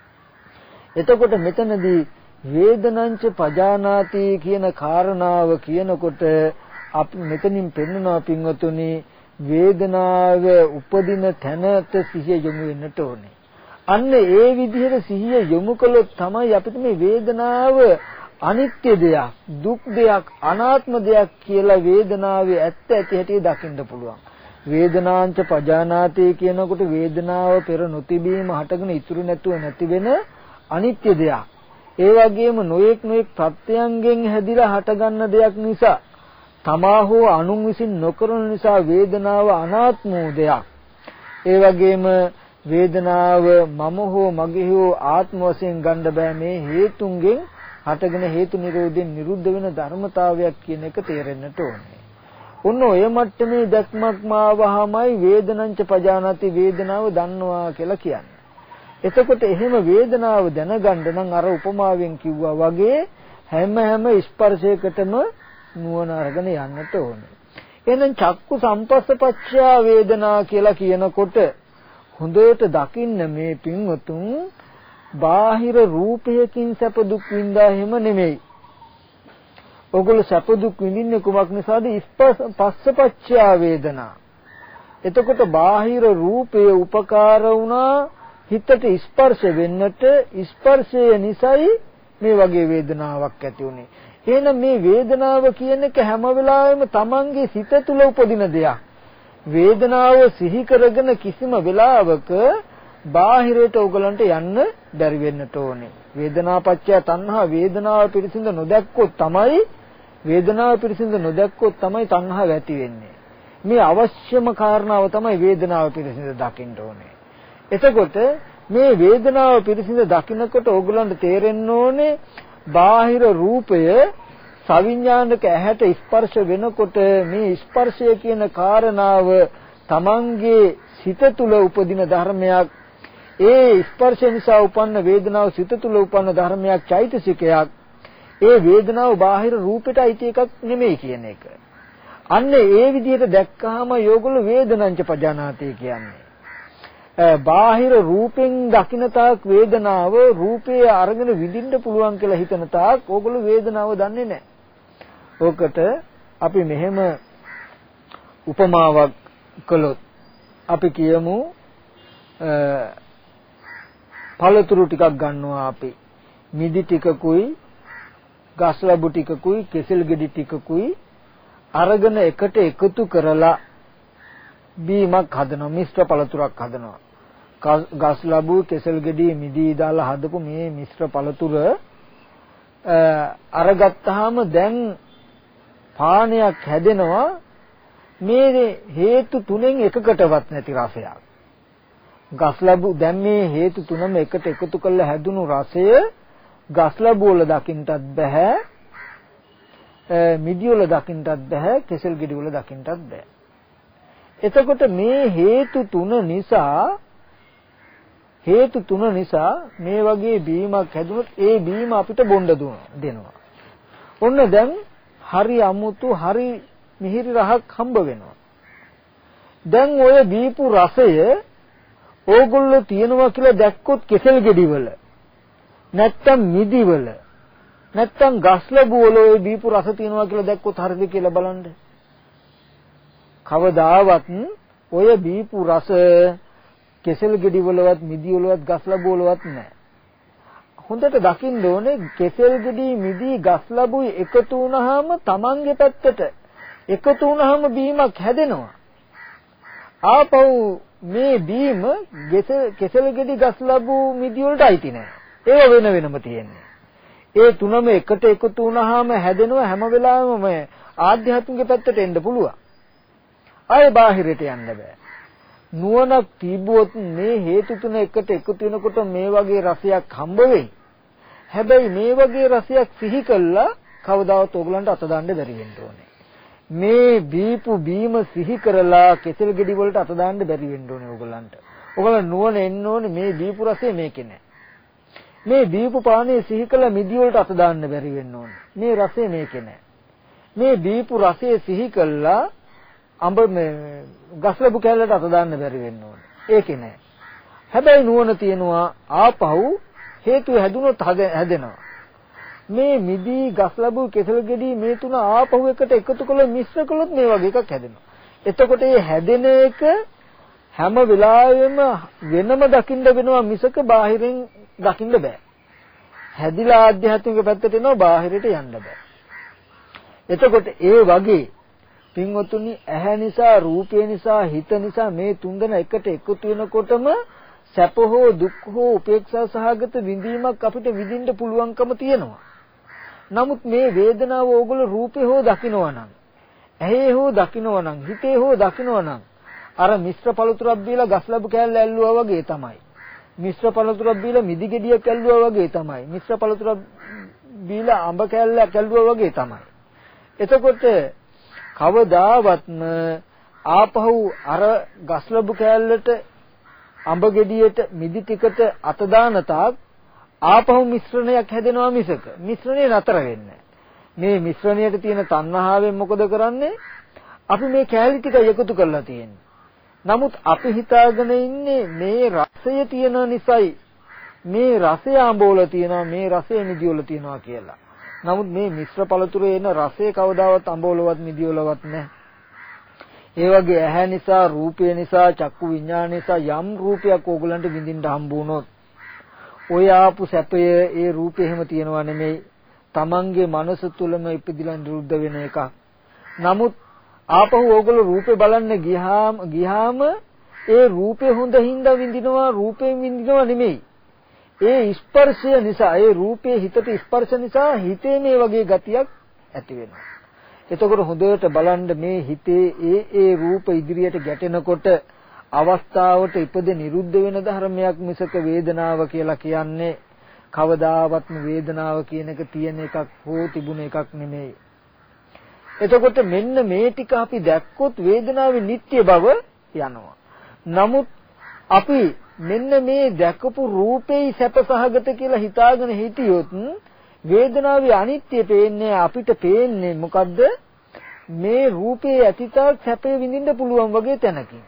එතකොට මෙතනදී වේදනංච පජානාති කියන කාරණාව කියනකොට අපි මෙතනින් පෙන්වනවා පින්වතුනි වේදනාව උපදින තැනට සිහිය යොමු වෙන්නට ඕනේ. අන්න ඒ විදිහට සිහිය යොමු කළොත් තමයි අපිට මේ වේදනාව අනිත්‍ය දෙයක්, දුක් දෙයක්, අනාත්ම දෙයක් කියලා වේදනාවේ ඇත්ත ඇති හැටි දකින්න පුළුවන්. වේදනාංච පජානාති කියනකොට වේදනාව පෙර නොතිබීම හටගෙන ඉතුරු නැතුව නැති වෙන අනිත්‍ය දෙයක්. ඒ වගේම නොඑක් ප්‍රත්‍යයන්ගෙන් හැදිලා හටගන්න දෙයක් නිසා තමා හෝ අනුන් විසින් නොකරන නිසා වේදනාව අනාත්ම වූ දෙයක්. ඒ වගේම වේදනාව මම හෝ මගේ හෝ ආත්ම වශයෙන් ගන්න බෑ මේ හේතුන්ගෙන් හටගෙන හේතු නිරෝධයෙන් නිරුද්ධ වෙන ධර්මතාවයක් කියන එක තේරෙන්නට ඕනේ. ඔන්න ඔය මට්ටමේ දැක්මක් මාවහමයි වේදනංච පජානාති වේදනාව දන්නවා කියලා කියන්නේ. එතකොට එහෙම වේදනාව දැනගන්න නම් අර උපමාවෙන් කිව්වා වගේ හැම ස්පර්ශයකටම නුවණ අරගෙන යන්නට ඕනේ. එහෙනම් චක්කු සම්පස්සපච්චය වේදනා කියලා කියනකොට හොඳට දකින්න මේ පින්වතුන් බාහිර රූපයකින් සැප දුක් විඳා හැම නෙමෙයි. ඔගොල්ලෝ සැප දුක් විඳින්නේ කුමක් නිසාද? පස්සපච්චය වේදනා. එතකොට බාහිර රූපය උපකාර වුණා හිතට ස්පර්ශ වෙන්නට. ස්පර්ශය නිසායි මේ වගේ වේදනාවක් ඇති උනේ. එහෙනම් මේ වේදනාව කියන එක හැම වෙලාවෙම Tamange සිත තුළ උපදින දෙයක්. වේදනාව සිහි කරගෙන කිසිම වෙලාවක බාහිරයට උගලන්ට යන්න බැරි වෙන්නට ඕනේ. වේදනාපච්චය තණ්හා වේදනාව පිරිසිඳ නොදැක්කොත් තමයි තණ්හාව ඇති වෙන්නේ. මේ අවශ්‍යම කාරණාව තමයි වේදනාව පිරිසිඳ දකින්න ඕනේ. එතකොට මේ වේදනාව පිරිසිඳ දකින්නකොට ඕගලන්ට තේරෙන්න ඕනේ බාහිර රූපය සවිඥානික ඇහැට ස්පර්ශ වෙනකොට මේ ස්පර්ශය කියන කාරණාව Tamange සිත තුළ උපදින ධර්මයක්. ඒ ස්පර්ශ නිසා උපන්න වේදනාව සිත තුළ උපන්න ධර්මයක්, චෛතසිකයක්. ඒ වේදනාව බාහිර රූපෙට අයිති එකක් නෙමෙයි කියන එක. අන්න ඒ විදිහට දැක්කහම යෝගල වේදනංච පජානාති කියන්නේ. බාහිර රූපෙන් දකින්න තාක් වේදනාව රූපේ අරගෙන විඳින්න පුළුවන් කියලා හිතන තාක් ඕගොල්ලෝ වේදනාව දන්නේ නැහැ. ඕකට අපි මෙහෙම උපමාවක් කළොත් අපි කියමු පළතුරු ටිකක් ගන්නවා අපි. මිදි ටිකකුයි, ගස් ලැබු ටිකකුයි, කෙසෙල් ගෙඩි ටිකකුයි අරගෙන එකට එකතු කරලා බීමක් හදනවා, මිශ්‍ර පළතුරක් හදනවා. ගස් ලැබු, කෙසෙල් ගෙඩි, මිදි දාලා හදපු මේ මිශ්‍ර පළතුර අරගත්තාම දැන් පානයක් හැදෙනවා මේ හේතු තුනෙන් එකකටවත් නැති රසයක්. ගස් ලැබු දැන් මේ හේතු තුනම එකට එකතු කරලා හැදුණු රසය ගස් ලැබු වල දකින්නටත් බෑ. මිදි වල දකින්නටත් බෑ. කෙසෙල් ගෙඩි වල දකින්නටත් බෑ. එතකොට මේ හේතු තුන නිසා මේ වගේ බීමක් හැදුනොත් ඒ බීම අපිට බොන්න දෙනවා. ඔන්න දැන් හරි අමුතු හරි මිහිරි රහක් හම්බ වෙනවා. දැන් ඔය බීපු රසය ඕගොල්ලෝ තියනවා කියලා දැක්කොත් කෙසෙල් ගෙඩි වල නැත්තම් මිදි වල නැත්තම් ගස් ලැබු වල ඔය බීපු රස තියනවා කියලා දැක්කොත් හරිද කියලා බලන්න. කවදාවත් ඔය බීපු රස කෙසෙල් ගෙඩි වලවත් මිදි වලවත් ගස් ලැබු වලවත් නැහැ. හොඳට දකින්න ඕනේ කෙසෙල් ගෙඩි මිදි ගස් ලැබුයි එකතු වුණාම Tamange පැත්තට එකතු වුණාම බීමක් හැදෙනවා. ආපහු මේ බීම කෙසෙල් ගෙඩි ගස් ලැබු මිදි වලට අයිති නැහැ. ඒව වෙන වෙනම තියෙන්නේ. ඒ තුනම එකට එකතු වුණාම හැදෙනවා හැම වෙලාවෙම ආධ්‍යාත්මික පැත්තට එන්න පුළුවන්. ආයේ බාහිරට යන්න බෑ. නුවණක් තිබුවොත් මේ හේතු තුන එකට එකතු වෙනකොට මේ වගේ රසයක් හම්බ වෙයි. හැබැයි මේ වගේ රසයක් සිහි කළා කවදාවත් ඕගලන්ට අත දාන්න බැරි වෙන්න ඕනේ. මේ බීපු බීම සිහි කරලා කෙසෙල් ගෙඩි වලට අත දාන්න බැරි වෙන්න ඕනේ ඕගලන්ට. ඕගලන් නුවණ එන්න ඕනේ මේ බීපු රසය මේකේ නෑ. මේ බීපු පානේ සිහි කළා මිදි වලට අත දාන්න බැරි වෙන්න ඕනේ. මේ රසය මේකේ නෑ. මේ බීපු රසය සිහි කළා අඹ මේ ගස් ලැබු කැලලට අත දාන්න බැරි වෙන්න ඕනේ. ඒකේ නෑ. හැබැයි නුවණ තියනවා ආපහු හේතු හැදුනොත් හැදෙනවා. මේ මිදි ගස් ලැබු කෙසෙල් ගෙඩි මේ තුන ආපහු එකට එකතු කරලා මිශ්‍ර කළොත් මේ වගේ එකක් හැදෙනවා. එතකොට මේ හැදෙන එක හැම වෙලාවෙම වෙනම දකින්න වෙනවා මිසක බාහිරින් දකින්න බෑ. හැදිලා ආධ්‍යාත්මික පැත්තට එනවා බාහිරට යන්න බෑ. එතකොට ඒ වගේ පින්වතුනි ඇහැ නිසා රූපය නිසා හිත නිසා මේ තුන්දෙනා එකට එකතු වෙනකොටම සැප හෝ දුක් හෝ උපේක්ෂා සහගත විඳීමක් අපිට විඳින්න පුළුවන්කම තියෙනවා. නමුත් මේ වේදනාව ඕගොල්ලෝ රූපේ හෝ දකිනවා නම් ඇහි හෝ දකිනවා නම් හිතේ හෝ දකිනවා නම් අර මිශ්‍ර පළතුරක් බීලා ගස් ලැබු කෑල්ල ඇල්ලුවා වගේ තමයි. මිශ්‍ර පළතුරක් බීලා මිදි ගෙඩියක් ඇල්ලුවා වගේ තමයි. මිශ්‍ර පළතුරක් බීලා අඹ කෑල්ලක් ඇල්ලුවා වගේ තමයි. එතකොට කවදාවත්ම ආපහු අර ගස් ලැබු කෑල්ලට අඹ ගෙඩියට මිදි ටිකට අත දාන තාක් ආපහු මිශ්‍රණයක් හැදෙනවා මිසක මිශ්‍රණය නතර වෙන්නේ මේ මිශ්‍රණයට තියෙන තණ්හාවෙන් මොකද කරන්නේ? අපි මේ කෑලි ටික එකතු කරලා තියෙන්නේ. නමුත් අපි හිතාගෙන ඉන්නේ මේ රසය තියෙන නිසායි මේ රසය අඹවල තියෙනවා මේ රසය මිදිවල තියෙනවා කියලා. නමුත් මේ මිශ්‍ර පළතුරේ එන රසය කවදාවත් අඹවලවත් මිදිවලවත් නැහැ. ඒ වගේ ඇහැ නිසා රූපය නිසා චක්කු විඤ්ඤාණ නිසා යම් රූපයක් ඕගලන්ට විඳින්න හම්බ වුණොත් ඔය ආපු සැපය ඒ රූපේ එහෙම තියනවා නෙමෙයි. Tamange මනස තුලම ඉපදිලා නිරුද්ධ වෙන එකක්. නමුත් ආපහු ඕගොල්ලෝ රූපේ බලන්න ගියාම ඒ රූපේ හොඳින්ද විඳිනවා රූපයෙන් විඳිනවා නෙමෙයි. ඒ ස්පර්ශය නිසා ඒ රූපේ හිතට ස්පර්ශ නිසා හිතේ මේ වගේ ගතියක් ඇති වෙනවා. එතකොට හොඳට බලන්න මේ හිතේ ඒ රූප ඉදිරියට ගැටෙනකොට අවස්ථාවට ඉපද නිරුද්ධ වෙන ධර්මයක් මිසක වේදනාව කියලා කියන්නේ කවදාවත්ම වේදනාව කියන එක තියෙන එකක් හෝ තිබුණ එකක් නෙමෙයි. එතකොට මෙන්න මේ ටික අපි දැක්කොත් වේදනාවේ නිට්ටය බව යනවා. නමුත් අපි මෙන්න මේ දැකපු රූපේ සැපසහගත කියලා හිතාගෙන හිටියොත් වේදනාවේ අනිත්‍ය පේන්නේ අපිට පේන්නේ මොකද්ද? මේ රූපේ ඇතිතාක් සැපේ විඳින්න පුළුවන් වගේ තැනකින්.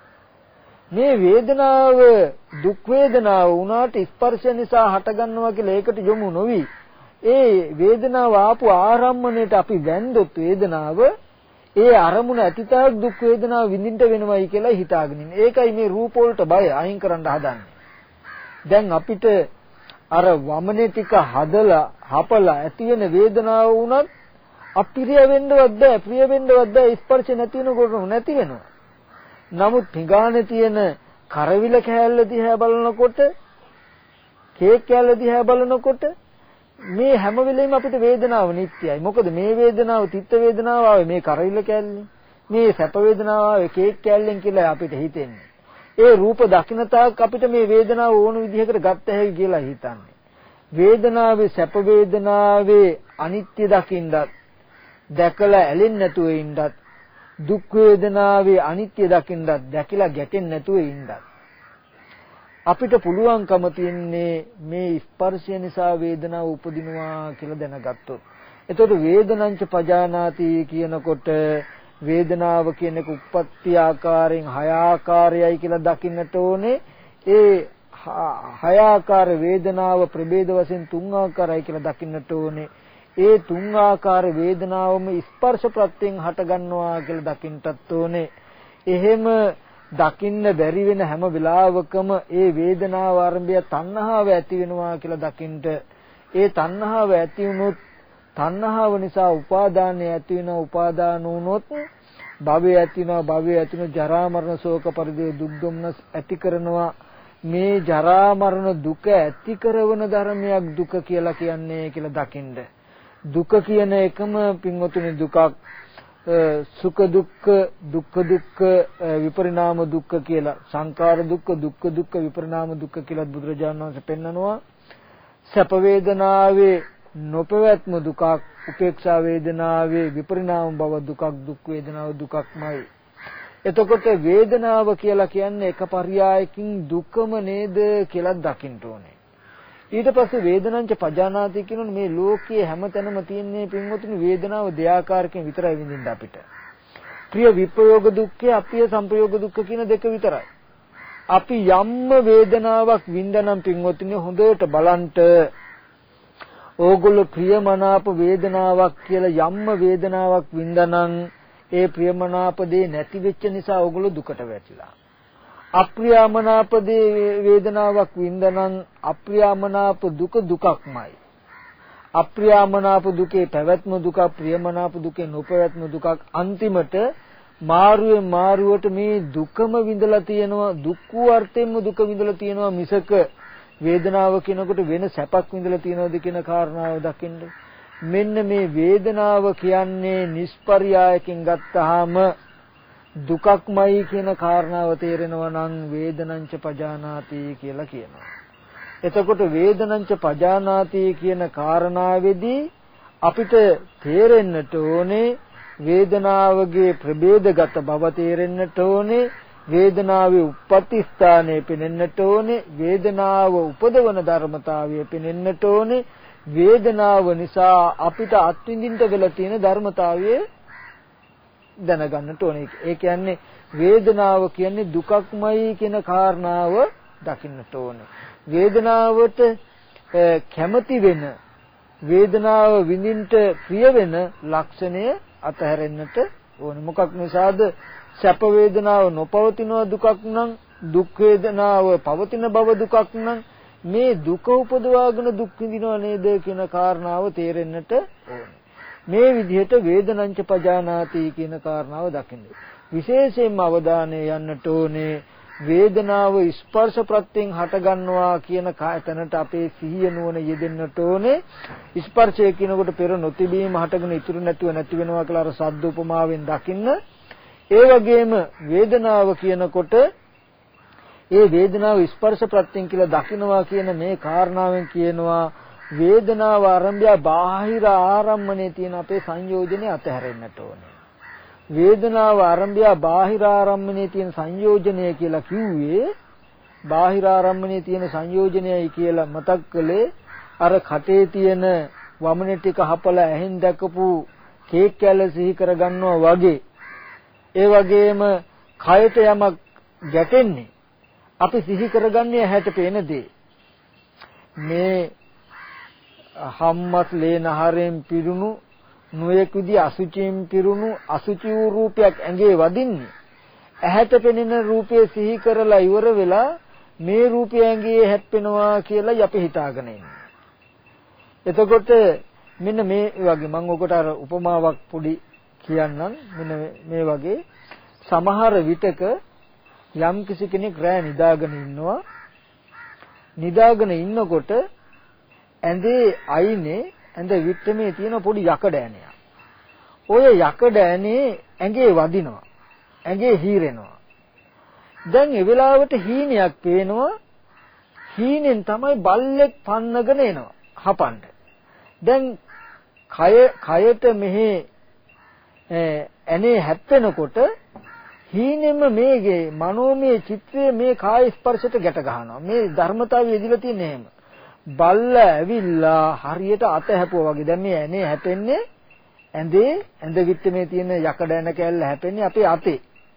මේ වේදනාව දුක් වේදනාව වුණාට ස්පර්ශ නිසා හටගන්නවා කියලා ඒකට යොමු නොවි. ඒ වේදනාව ආපු ආරම්මණයට අපි වැන්දොත් වේදනාව ඒ අරමුණ ඇතිතාක් දුක් වේදනාව විඳින්න වෙනවයි කියලා හිතාගෙන ඉන්නේ. ඒකයි මේ රූප වලට බය අයින් කරන්න හදන්නේ. දැන් අපිට අර වමනේ ටික හදලා හපලා ඇති වෙන වේදනාව වුණත් අප්‍රිය වෙන්නවත් බෑ, ප්‍රිය වෙන්නවත් බෑ. ස්පර්ශ නැති වෙනකොට නැති වෙනවා. නමුත් පිඟානේ තියෙන කරවිල කෑල්ල දිහා බලනකොට, කේක් කෑල්ල දිහා බලනකොට මේ හැම වෙලෙම අපිට වේදනාව නිට්ටයයි. මොකද මේ වේදනාව තිත්ත වේදනාව ආවේ මේ කරවිල කැල්ලේ. මේ සැප වේදනාව ආවේ කේක් කැල්ලෙන් කියලා අපිට හිතෙන්නේ. ඒ රූප දකින්න තාක් අපිට මේ වේදනාව ඕන විදිහකට ගත්ත හැකි කියලා හිතන්නේ. වේදනාවේ සැප වේදනාවේ අනිත්‍ය දකින්නත් දැකලා ඇලෙන්නේ නැතුව ඉන්නත් දුක් වේදනාවේ අනිත්‍ය දකින්නත් දැකලා ගැටෙන්නේ නැතුව ඉන්නත් අපිට පුළුවන්කම තියෙන්නේ මේ ස්පර්ශය නිසා වේදනාව උපදිනවා කියලා දැනගත්තොත්. එතකොට වේදනංච පජානාති කියනකොට වේදනාව කියන එක උප්පත්ති ආකාරයෙන් හය ආකාරයයි කියලා දකින්නට ඕනේ. ඒ හය ආකාර වේදනාව ප්‍රභේද වශයෙන් තුන් ආකාරයි කියලා දකින්නට ඕනේ. ඒ තුන් ආකාර වේදනාවම ස්පර්ශ ප්‍රත්‍යයෙන් හට ගන්නවා කියලා දකින්නටත් ඕනේ. එහෙම දකින්න බැරි වෙන හැම වෙලාවකම ඒ වේදනාව ආරම්භය තණ්හාව ඇති වෙනවා කියලා දකින්න. ඒ තණ්හාව ඇති වුණොත් තණ්හාව නිසා උපාදානය ඇති වෙනවා. උපාදාන වුණොත් භවය ඇති වෙනවා. භවය ඇති වෙන ජරා මරණ ශෝක පරිදේ දුක් දුම්නස් ඇති කරනවා. මේ ජරා මරණ දුක ඇති කරන ධර්මයක් දුක කියලා කියන්නේ කියලා දකින්න. දුක කියන එකම පින්වතුනි දුකක්. සුඛ දුක්ඛ දුක්ඛ දුක්ඛ විපරිණාම දුක්ඛ කියලා සංකාර දුක්ඛ දුක්ඛ දුක්ඛ විපරිණාම දුක්ඛ කියලා බුදුරජාණන් වහන්සේ පෙන්නනවා. සැප වේදනාවේ නොපවැත්ම දුකක්, උපේක්ෂා වේදනාවේ විපරිණාම බව දුකක්, දුක් වේදනාව දුකක්මයි. එතකොට වේදනාව කියලා කියන්නේ එක පර්යායකින් දුකම නේද කියලා දකින්න ඕනේ. ඊට පස්සේ වේදනංච පජානාති කියනොත් මේ ලෝකයේ හැමතැනම තියෙන පින්වතුනි වේදනාව දෙආකාරකින් විතරයි විඳින්න අපිට. ප්‍රිය විප්‍රයෝග දුක්ඛය, අප්‍රිය සංප්‍රයෝග දුක්ඛ කියන දෙක විතරයි. අපි යම්ම වේදනාවක් විඳනනම් පින්වතුනි හොඳට බලන්ට ඕගොල්ලෝ ප්‍රියමනාප වේදනාවක් කියලා යම්ම වේදනාවක් විඳනනම් ඒ ප්‍රියමනාප දේ නැති වෙච්ච නිසා ඕගොල්ලෝ දුකට වැටිලා. අප්‍රියමනාප වේදනාවක් වින්දනං අප්‍රියමනාප දුක දුකක්මයි. අප්‍රියමනාප දුකේ පැවැත්ම දුක, ප්‍රියමනාප දුකේ නොපැවැත්ම දුකක්. අන්තිමට මාරුවේ මාරුවට මේ දුකම විඳලා තියෙනවා. දුක් වූ අර්ථයෙන්ම දුක විඳලා තියෙනවා මිසක වේදනාව කියනකොට වෙන සැපක් විඳලා තියෙනවද කියන කාරණාව දකින්න. මෙන්න මේ වේදනාව කියන්නේ නිෂ්පර්යායකින් ගත්තාම දුකක්මයි කියන කාරණාව තේරෙනවා නම් වේදනංච පජානාති කියලා කියනවා. එතකොට වේදනංච පජානාති කියන කාරණාවේදී අපිට තේරෙන්නට ඕනේ වේදනාවගේ ප්‍රභේදගත බව තේරෙන්නට ඕනේ. වේදනාවේ උප්පත්ති ස්ථානය පෙනෙන්නට ඕනේ. වේදනාව උපදවන ධර්මතාවය පෙනෙන්නට ඕනේ. වේදනාව නිසා අපිට අත්විඳින්න වෙලා තියෙන ධර්මතාවය දැනගන්නට ඕනේ. ඒ කියන්නේ වේදනාව කියන්නේ දුකක්මයි කියන කාරණාව දකින්නට ඕනේ. වේදනාවට කැමති වෙන, වේදනාව විඳින්න ප්‍රිය වෙන ලක්ෂණය අතහැරෙන්නට ඕනේ. මොකක් නිසාද? සැප වේදනාව නොපවතින දුකක් නම්, දුක් වේදනාව පවතින බව දුකක් නම් මේ දුක උපදවාගෙන දුක් විඳිනව නේද කියන කාරණාව තේරෙන්නට ඕනේ. මේ විදිහට වේදනංච පජානාති කියන කාරණාව දකින්න. විශේෂයෙන්ම අවධානය යන්නට ඕනේ වේදනාව ස්පර්ශ ප්‍රත්‍යයෙන් හට ගන්නවා කියන කායතනට අපේ සිහිය නුවණ යෙදෙන්නට ඕනේ. ස්පර්ශය කියනකොට පෙර නොතිබීම හටගෙන ඉතුරු නැතුව නැති වෙනවා කියලා අර සද්ද උපමාවෙන් දකින්න. ඒ වගේම වේදනාව කියනකොට ඒ වේදනාව ස්පර්ශ ප්‍රත්‍යයෙන් කියලා දකින්නවා කියන මේ කාරණාවෙන් කියනවා වේදනාව ආරම්භය බාහිර ආරම්මණයේ තියෙන අපේ සංයෝජනේ අතහැරෙන්නට ඕනේ. වේදනාව ආරම්භය බාහිර ආරම්මණයේ තියෙන සංයෝජනය කියලා කිව්වේ බාහිර ආරම්මණයේ තියෙන සංයෝජනයයි කියලා මතක් කළේ අර කටේ තියෙන වමනේ ටික හපලා ඇහෙන් දැකපු කේක් කැල්ල සිහි කරගන්නවා වගේ. ඒ වගේම කයට යමක් ගැටෙන්නේ අපි සිහි කරගන්නේ ඇහැට පේන දේ. මේ හම්මස් ලේනහරෙන් පිරුණු නොයෙක් විදි අසුචියෙන් පිරුණු අසුචි වූ රූපයක් ඇඟේ වදින්නේ ඇහැට පෙනෙන රූපය සිහි කරලා ඉවර වෙලා මේ රූපය ඇඟේ හැප්පෙනවා කියලා අපි හිතාගෙන ඉන්නේ. එතකොට මෙන්න මේ වගේ මම ඔකට අර උපමාවක් පොඩි කියන්නම්. මෙන්න මේ වගේ සමහර විටක යම් කිසි කෙනෙක් රැ නිදාගෙන ඉන්නවා. නිදාගෙන ඉන්නකොට ඇඳේ අයිනේ ඇඳ විට්ටමේ තියෙන පොඩි යකඩ ඇණයක්. ඔය යකඩ ඇණේ ඇඟේ වදිනවා. ඇඟේ හීරෙනවා. දැන් ඒ වෙලාවට හීනයක් පේනවා. හීනෙන් තමයි බල්ලෙක් පන්නගෙන එනවා. හපන්න. දැන් කයට මෙහි ඇනේ හැප්පෙනකොට හීනෙම මේගේ මනෝමය චිත්‍රයේ මේ කාය ස්පර්ශයට ගැට ගන්නවා. මේ ධර්මතාවය ඉදිලා තියෙන එහෙම. බල්ල ඇවිල්ලා හරියට අත හැපුවා වගේ. දැන් මේ ඇනේ හැපෙන්නේ ඇඳ විට්ටමේ තියෙන යකඩ ඇන කැල්ල හැපෙන්නේ අපේ අතේ.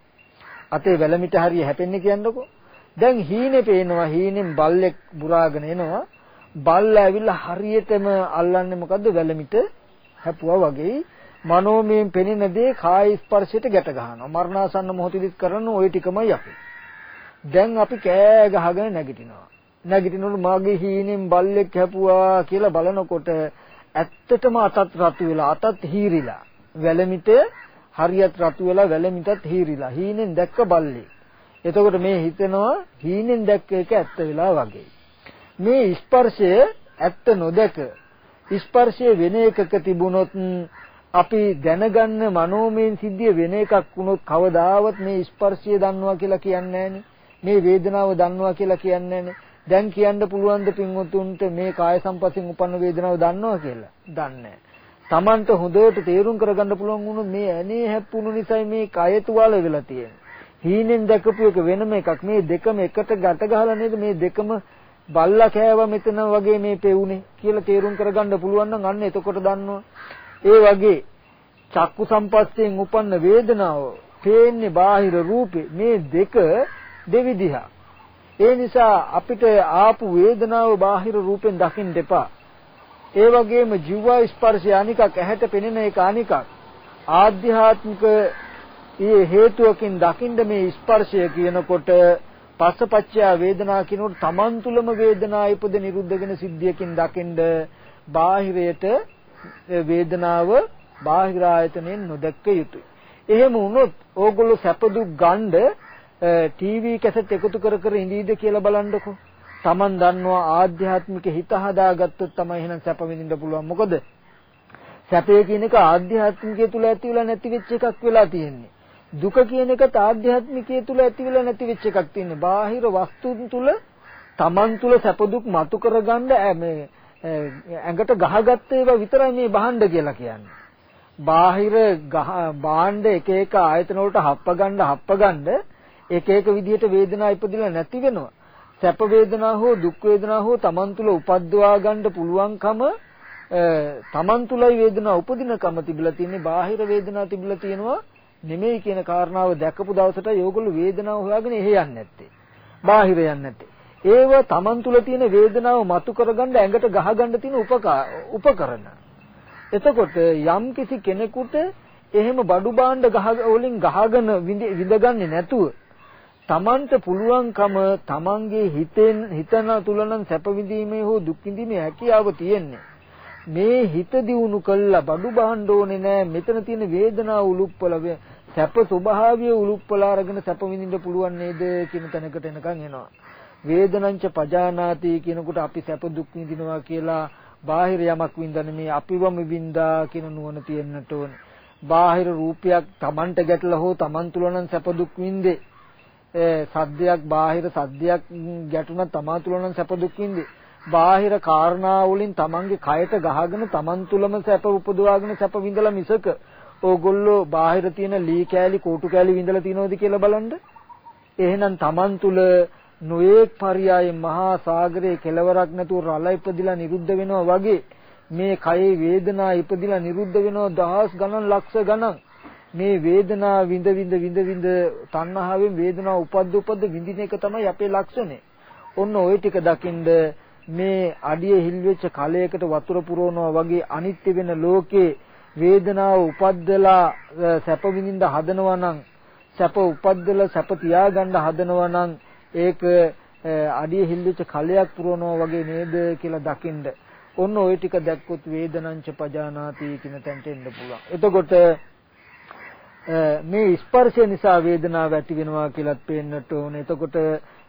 අතේ වැලමිට හරිය හැපෙන්නේ කියන්නකෝ. දැන් හීනේ පේනවා. හීනෙන් බල්ලෙක් බුරාගෙන එනවා. බල්ල ඇවිල්ලා හරියටම අල්ලන්නේ මොකද්ද? වැලමිට හැපුවා වගේ. මනෝමයෙන් පෙනෙන දේ කාය ස්පර්ශයට ගැට ගන්නවා. මරණාසන්න මොහොතේදීත් කරන ওই ටිකමයි අපි. දැන් අපි කෑ ගහගෙන නැගිටිනවා. නැගිටිනකොට මාගේ හීනෙන් බල්ලෙක් හැපුවා කියලා බලනකොට ඇත්තටම අතත් රතු වෙලා අතත් හීරිලා. වැලමිට හරියට රතු වෙලා වැලමිටත් හීරිලා. හීනෙන් දැක්ක බල්ලෙක්. එතකොට මේ හිතනවා හීනෙන් දැක්ක එක ඇත්ත වෙලා වගේ. මේ ස්පර්ශය ඇත්ත නොදක ස්පර්ශය වෙන එකක තිබුණොත් අපි දැනගන්න මනෝමයෙන් සිද්ධිය වෙන එකක් වුණොත් කවදාවත් මේ ස්පර්ශය දන්නවා කියලා කියන්නේ නැහනේ. මේ වේදනාව දන්නවා කියලා කියන්නේ නැහනේ. දැන් කියන්න පුළුවන් ද පින්වතුන්ට මේ කාය සංපස්යෙන් උපන්න වේදනාව දන්නවා කියලා? දන්නේ නැහැ. Tamanට හොඳට තේරුම් කරගන්න පුළුවන් වුණොත් මේ ඇනේ හැප්පුණු නිසායි මේ කය තුවාල වෙලා තියෙන්නේ. හීනෙන් දැකපු එක වෙනම එකක්. මේ දෙකම එකට ගැට ගහලා නේද මේ දෙකම බල්ලා කෑවා මෙතන වගේ මේ පෙවුනේ කියලා තේරුම් කරගන්න පුළුවන් නම් අන්න එතකොට දන්නවා. ඒ වගේ චක්කු සම්පස්යෙන් උපන්න වේදනාව පේන්නේ බාහිර රූපේ මේ දෙක දෙවිදිහක්. ඒ නිසා අපිට ආපු වේදනාව බාහිර රූපෙන් දකින්න එපා. ඒ වගේම ජීවා ස්පර්ශය අනිකක්, ඇහැට පෙනෙන එක අනිකක්. ආධ්‍යාත්මික ඒ හේතුවකින් දකින්න මේ ස්පර්ශය කියනකොට පස්සපච්චය වේදනා කියනකොට තමන් තුළම වේදනා ඉපද නිරුද්ධ වෙන සිද්ධියකින් දකින්න බාහිරයට වේදනාව බාහිර ආයතනෙන් නොදැක්ක යුතුයි. එහෙම වුණොත් ඕගොල්ලෝ සැප දුක් ගන්න ටීවී කැසට් එකතු කර කර ඉඳීද කියලා බලන්නකෝ. Taman දන්නවා ආධ්‍යාත්මික හිත හදාගත්තොත් තමයි එහෙනම් සැප විඳින්න පුළුවන්. මොකද සැපය කියන එක ආධ්‍යාත්මිකය තුල ඇති වෙලා නැති වෙච්ච එකක් වෙලා තියෙන්නේ. දුක කියන එකත් ආධ්‍යාත්මිකය තුල ඇති වෙලා නැති වෙච්ච එකක් තියෙන්නේ. බාහිර වස්තුන් තුල Taman තුල සැප දුක් මතු කරගන්න මේ ඇඟට ගහගත්ත ඒවා විතරයි මේ භාණ්ඩ කියලා කියන්නේ. බාහිර භාණ්ඩ එක එක ආයතන වලට හප්ප ගන්න එක එක විදිහට වේදනා ඉපදිලා නැති වෙනවා. සැප වේදනා හෝ දුක් වේදනා හෝ Taman තුල උපද්දවා ගන්න පුළුවන්කම Taman තුලයි වේදනා උපදිනකම තිබිලා තියෙන්නේ. බාහිර වේදනා තිබිලා තියෙනවා නෙමෙයි කියන කාරණාව දැකපු දවසට යෝගොල්ලෝ වේදනාව හොයාගෙන එහෙ යන්නේ නැත්තේ. බාහිර යන්නේ නැත්තේ. ඒව Taman තුල තියෙන වේදනාව මතු කරගන්න ඇඟට ගහගන්න තියෙන උපකරණ. එතකොට යම් කිසි කෙනෙකුට එහෙම බඩු භාණ්ඩ වලින් ගහගෙන විඳගන්නේ නැතුව Tamanට පුළුවන්කම Tamanගේ හිතන තුලනම් සැප විඳීමේ හෝ දුක් විඳීමේ හැකියාව තියෙන්නේ. මේ හිත දියුණු කළා බඩු භාණ්ඩ ඕනේ නෑ. මෙතන තියෙන වේදනාව උලුප්පල සැප ස්වභාවය උලුප්පලා අරගෙන සැප විඳින්න පුළුවන් නේද කියන තැනකට එනකන් එනවා. වේදනංච පජානාති කියනකොට අපි සැප දුක් විඳිනවා කියලා බාහිර යමක් විඳන්නේ මේ අපිවම විඳා කියන නුවණ තියෙන්නට ඕනේ. බාහිර රූපයක් Tamanට ගැටලා හෝ Taman තුල නම් සැප දුක් විඳේ. සද්දයක් බාහිර සද්දයක් ගැටුණා තමා තුල නම් සැප දුක් විඳේ. බාහිර කාරණා වලින් Tamanගේ කයට ගහගෙන Taman තුලම සැප උපදවාගෙන සැප විඳලා මිසක ඕගොල්ලෝ බාහිර තියෙන ලී කෑලි කෝටු කෑලි විඳලා තියනවද කියලා බලන්න. එහෙනම් Taman තුල නොඑක් පරියායේ මහා සාගරයේ කෙලවරක් නැතුව රළ ඉපදිලා නිරුද්ධ වෙනවා වගේ මේ කයේ වේදනා ඉපදිලා නිරුද්ධ වෙනවා දහස් ගණන් ලක්ෂ ගණන්. මේ වේදනා විඳ තණ්හාවෙන් වේදනාව උපද්ද විඳින එක තමයි අපේ ලක්ෂණය. ඔන්න ওই ටික දකින්ද මේ අඩිය හිල් වෙච්ච කලයකට වතුර පුරවනවා වගේ අනිත්‍ය වෙන ලෝකේ වේදනාව උපද්දලා සැප විඳින්න හදනවා නම් සැප උපද්දලා සැප තියාගන්න හදනවා නම් ඒක අඩිය හිල් වෙච්ච කලයක් පුරවනවා වගේ නේද කියලා දකින්ද ඔන්න ওই ටික දැක්කොත් වේදනංච පජානාති කියන තැනට එන්න පුළුවන්. එතකොට මේ ස්පර්ශය නිසා වේදනාව ඇති වෙනවා කියලාත් පේන්නට ඕනේ. එතකොට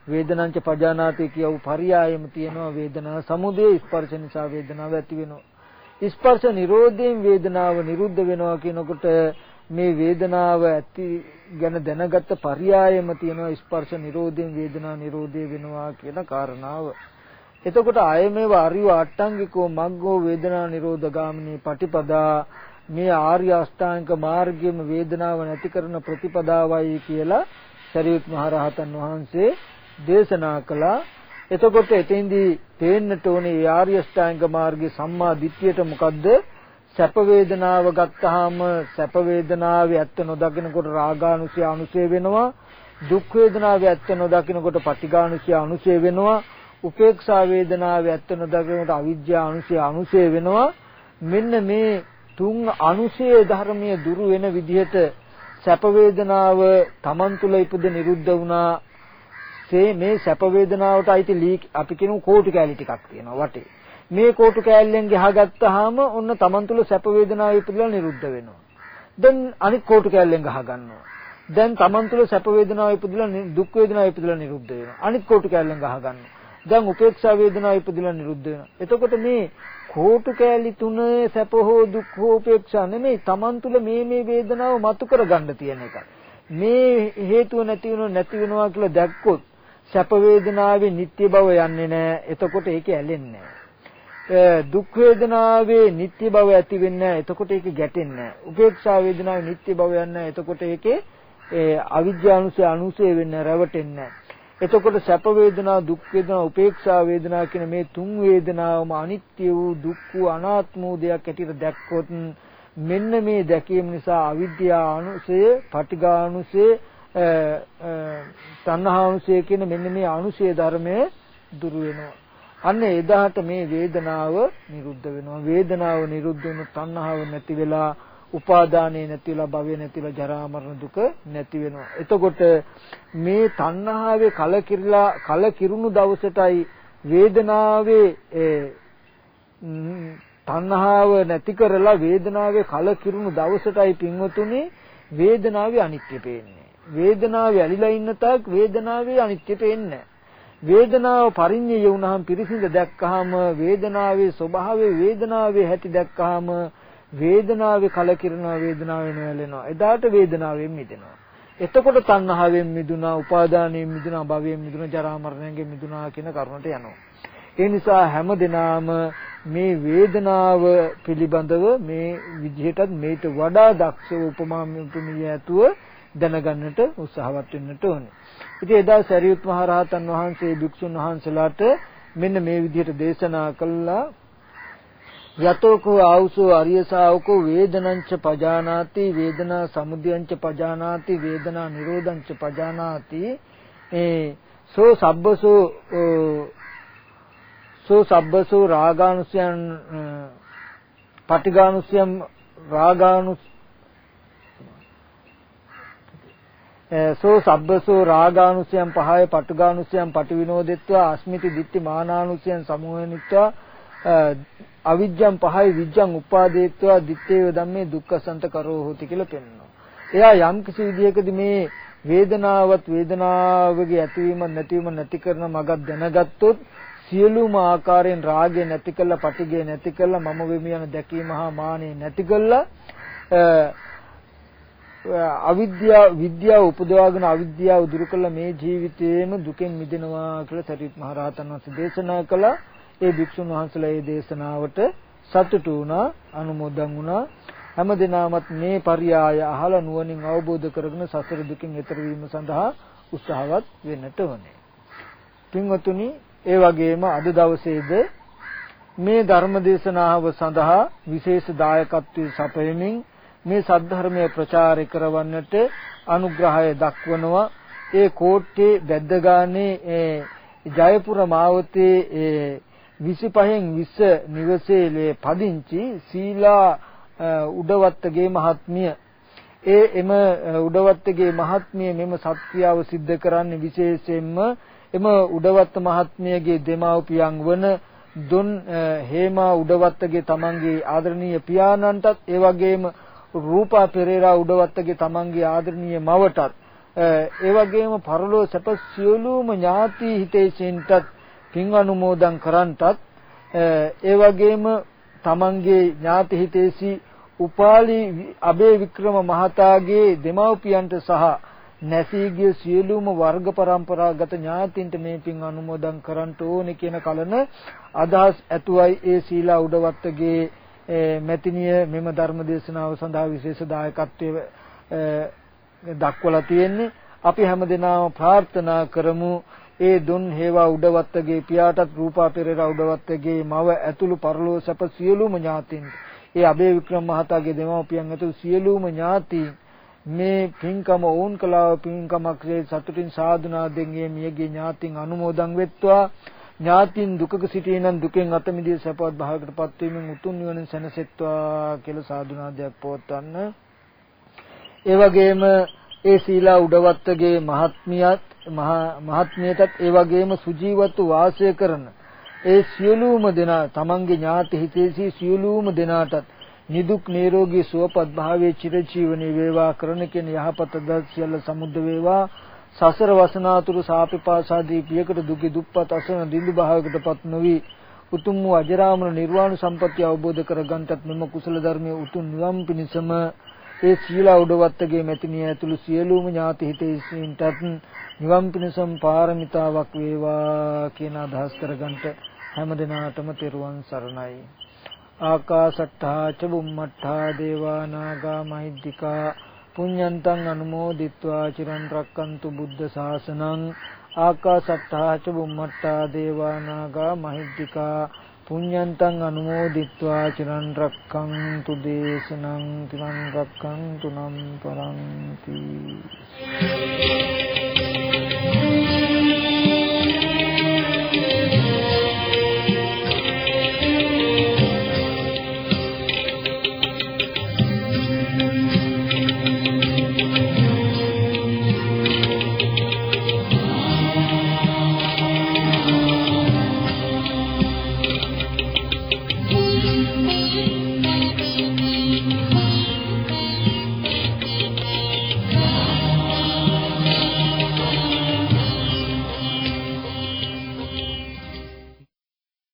වේදනංච පජානාති කියව පරියායෙම තියෙනවා වේදනා සමුදය ස්පර්ශ නිසා වේදනාව ඇති වෙනවා. ස්පර්ශ නිරෝධයෙන් වේදනාව නිරුද්ධ වෙනවා කියනකොට මේ වේදනාව ඇති ගැන දැනගත්ත පරියායෙම තියෙනවා ස්පර්ශ නිරෝධයෙන් වේදනා නිරෝධය වෙනවා කියන කාරණාව. එතකොට ආයමේව ආර්ය අට්ටංගිකෝ මග්ගෝ වේදනා නිරෝධ ගාමිනී පටිපදා මේ ආර්ය අෂ්ටාංගික මාර්ගයේම වේදනාව නැති කරන ප්‍රතිපදාවයි කියලා සරියුත් මහ රහතන් වහන්සේ දේශනා කළා. එතකොට එතෙන්දී තේන්නට ඕනේ ආර්ය අෂ්ටාංගික මාර්ගයේ සම්මා දිට්ඨියට මොකද්ද? සැප වේදනාව ගත්තාම සැප වේදනාවේ ඇත්ත නොදකිනකොට රාගානුසය අනුසය වෙනවා. දුක් වේදනාවේ ඇත්ත නොදකිනකොට පටිඝානුසය අනුසය වෙනවා. උපේක්ෂා වේදනාවේ ඇත්ත නොදකිනකොට අවිජ්ජා අනුසය අනුසය වෙනවා. මෙන්න මේ තුන් අනුසය ධර්මයේ දුරු වෙන විදිහට සැප වේදනාව තමන් තුළ ඉපද නිරුද්ධ වුණා. මේ සැප වේදනාවට අයිති අපි කියමු කෝටු කෑලි ටිකක් තියෙනවා වටේ. මේ කෝටු කෑල්ලෙන් ගහගත්තාම ඔන්න තමන් තුළ සැප වේදනාව ඉපදලා නිරුද්ධ වෙනවා. දැන් අනිත් කෝටු කෑල්ලෙන් ගහ ගන්නවා. දැන් තමන් තුළ සැප වේදනාව ඉපදලා දුක් වේදනාව ඉපදලා නිරුද්ධ වෙනවා. අනිත් කෝටු කෑල්ලෙන් ගහ ගන්නවා. දැන් උපේක්ෂා වේදනාව ඉපදලා නිරුද්ධ වෙනවා. එතකොට මේ කෝටු කෑලි තුන සැප හෝ දුක් හෝ උපේක්ෂා නෙමෙයි තමන් තුළ මේ වේදනාව මතු කරගන්න තියෙන එක. මේ හේතුව නැති වෙනවා කියලා දැක්කොත් සැප වේදනාවේ නිට්ටය බව යන්නේ නැහැ. එතකොට ඒක ඇලෙන්නේ නැහැ. දුක් වේදනාවේ නිට්ටය බව ඇති වෙන්නේ නැහැ. එතකොට ඒක ගැටෙන්නේ නැහැ. උපේක්ෂා වේදනාවේ නිට්ටය බව යන්නේ නැහැ. එතකොට ඒකේ අවිජ්ජානුසය අනුසය වෙන්නේ රැවටෙන්නේ නැහැ. එතකොට සැප වේදනා දුක් වේදනා උපේක්ෂා වේදනා කියන මේ තුන් වේදනාවම අනිත්‍ය වූ දුක් වූ අනාත්ම වූ දෙයක් ඇටියට දැක්කොත් මෙන්න මේ දැකීම නිසා අවිද්‍යා අනුසය පටිඝානුසය තණ්හානුසය කියන මෙන්න මේ අනුසය ධර්මය දුරු වෙනවා. අන්න එදාට මේ වේදනාව නිරුද්ධ වෙනවා. වේදනාව නිරුද්ධ වෙන තණ්හාව නැති වෙලා උපාදානේ නැති වෙලා භවය නැති වෙලා ජරා මරණ දුක නැති වෙනවා. එතකොට මේ තණ්හාවේ කලකිරුණු දවසටයි වේදනාවේ තණ්හාව නැති කරලා වේදනාවේ කලකිරුණු දවසටයි පින්වතුනි වේදනාවේ අනිත්‍ය පේන්නේ. වේදනාවේ ඇලිලා ඉන්න තාක් වේදනාවේ අනිත්‍ය පේන්නේ. වේදනාව පරිඤ්ඤය වුණාම පිරිසිඳ දැක්කහම වේදනාවේ ස්වභාවය වේදනාවේ හැටි දැක්කහම වේදනාවේ කලකිරෙනවා වේදනාවෙන් වැළෙනවා. එදාට වේදනාවෙන් මිදෙනවා. එතකොට තණ්හාවෙන් මිදුණා, උපාදානයෙන් මිදුණා, භවයෙන් මිදුණා, ජරා මරණයෙන් මිදුණා කියන කරුණට යනවා. ඒ නිසා හැම දිනාම මේ වේදනාව පිළිබඳව මේ විදිහටත් මේට වඩා දක්ෂව උපමාමිය ඇතුව දැනගන්නට උත්සාහවත් වෙන්නට ඕනේ. ඉතින් එදා සරියුත් මහ රහතන් වහන්සේ භික්ෂුන් වහන්සේලාට මෙන්න මේ විදිහට දේශනා කළා. යතෝකෝ ආවුසෝ අරිය ශාවකෝ වේදනංච පජානාති වේදනා සමුදයංච පජානාති වේදනා නිරෝධංච පජානාති සෝ සබ්බසෝ රාගානුසයන් පටිඝානුසයන් සෝ සබ්බසෝ රාගානුසයන් පහය පටිඝානුසයන් පටිවිනෝදෙත්වා අස්මිති දිට්ඨි මානානුසයන් සමුහනිත්වා අවිජ්ජං පහයි විජ්ජං උපාදේත්වා දිත්තේව ධම්මේ දුක්ඛසන්ත කරෝ හොති කියලා පෙන්වනවා. එයා යම් කිසි විදියකදී මේ වේදනාවගේ ඇතිවීම නැතිවීම නැති කරන මගක් දැනගත්තොත් සියලුම ආකාරයෙන් රාගය නැති කළා, පටිඝය නැති කළා, මම වෙමි යන දැකීම හා මානෙ නැති කළා, විද්‍යාව උපදවාගෙන අවිද්‍යාව දුරු කළා මේ ජීවිතේම දුකෙන් මිදෙනවා කියලා සරියුත් මහ රහතන් වහන්සේ දේශනා කළා. ඒ භික්ෂුන් වහන්සේලා මේ දේශනාවට සතුටු වුණා, අනුමෝදන් වුණා. හැමදෙනාමත් මේ පරියාය අහලා නුවණින් අවබෝධ කරගෙන සසර දුකින් එතර වීම සඳහා උත්සාහවත් වෙන්නට ඕනේ. පින්වතුනි, ඒ වගේම අද දවසේද මේ ධර්ම දේශනාව සඳහා විශේෂ දායකත්වයේ සපයමින් මේ සද්ධර්මයේ ප්‍රචාරය කරවන්නට අනුග්‍රහය දක්වනවා. ඒ කෝට්ටේ වැද්දගානේ ජයපුර මාවතේ 25න් 20 නිවසේ පදිංචි සීලා උඩවත්තගේ මහත්මිය. එම උඩවත්තගේ මහත්මිය මෙම සත්‍යාව සිද්ධ කරන්නේ විශේෂයෙන්ම එම උඩවත්ත මහත්මියගේ දෙමව්පියන් වන දොන් හේමා උඩවත්තගේ තමන්ගේ ආදරණීය පියාණන්ටත් ඒ වගේම රූපා පෙරේරා උඩවත්තගේ තමන්ගේ ආදරණීය මවටත් ඒ වගේම පරලෝ සැප සියලුම ඥාති හිතේසින්ටත් පින් අනුමෝදන් කරන්ටත් ඒ වගේම තමන්ගේ ඥාති හිතේසි උපාලි අබේ වික්‍රම මහතාගේ දෙමව්පියන්ට සහ නැසී ගිය සියලුම වර්ග પરම්පරාගත ඥාතින්ට මේ පින් අනුමෝදන් කරන්ට ඕනේ කියන කලන අදහස් ඇතුවයි ඒ සීලා උඩවත්තගේ මෙතිනිය මෙම ධර්ම දේශනාව සඳහා විශේෂ දායකත්වයේ දක්වලා තියෙන්නේ. අපි හැමදෙනාම ප්‍රාර්ථනා කරමු ඒ දුන් හේවා උඩවත්තගේ පියාටත් රූපා පෙරේරා උඩවත්තගේ මව ඇතුළු පරලෝ සැප සියලුම ඥාතින් ඒ අබේ වික්‍රම මහතාගේ දෙමව්පියන් ඇතුළු සියලුම ඥාතින් මේ පින්කම ඕන් කලාව පින්කමක් සතුටින් සාදුනාදෙන් මේ මියගේ ඥාතින් අනුමෝදන් වෙත්වා. ඥාතින් දුකක සිටිනන් දුකෙන් අත මිදී සපවත් භාවයකටපත් වීමෙන් උතුම් නිවන සැනසෙත්වා කියලා සාදුනාදයක් පවත්වන්න. ඒ වගේම ඒ සීලා උඩවත්තගේ මහත්මියටත් ඒ වගේම සුජීවත්ව වාසය කරන ඒ සියලුම දෙනා තමන්ගේ ඥාති හිතේසී සියලුම දෙනාටත් නිදුක් නිරෝගී සුවපත් භාවයේ චිරජීවනයේ වේවා කරන කෙන යහපත දස් සියල්ල සමුද්ද වේවා. සසර වසනාතුරු සාපිපාසාදී පියකට දුකි දුප්පත් අසන දිඳු භාවයකටපත් නොවි උතුම් වූ අජරාමර නිර්වාණ සම්පත්තිය අවබෝධ කරගන්නටත් මෙම කුසල ධර්මයේ උතුම් නිවන් පිණිසම ඒ සීලා උඩවත්තගේ මෙතිනිය ඇතුළු සියලුම ඥාති හිතේසීන්ටත් නිවන් පිණිසම පාරමිතාවක් වේවා කියන අදහස් කරගන්නට හැමදෙනාටම තෙරුවන් සරණයි. ආකාසට්ඨා ච බුම්මට්ඨා දේවා නාග මහිද්దికා පුඤ්ඤන්තං අනුමෝදිත්වා චිරන් රැක්කන්තු බුද්ධ ශාසනං. ආකාසට්ඨා ච බුම්මට්ඨා දේවා නාග මහිද්దికා පුඤ්ඤන්තං අනුමෝදිත්වා චිරන් රැක්කන්තු දේශනං තිරන් රැක්කන්තු නම් පරන්ති.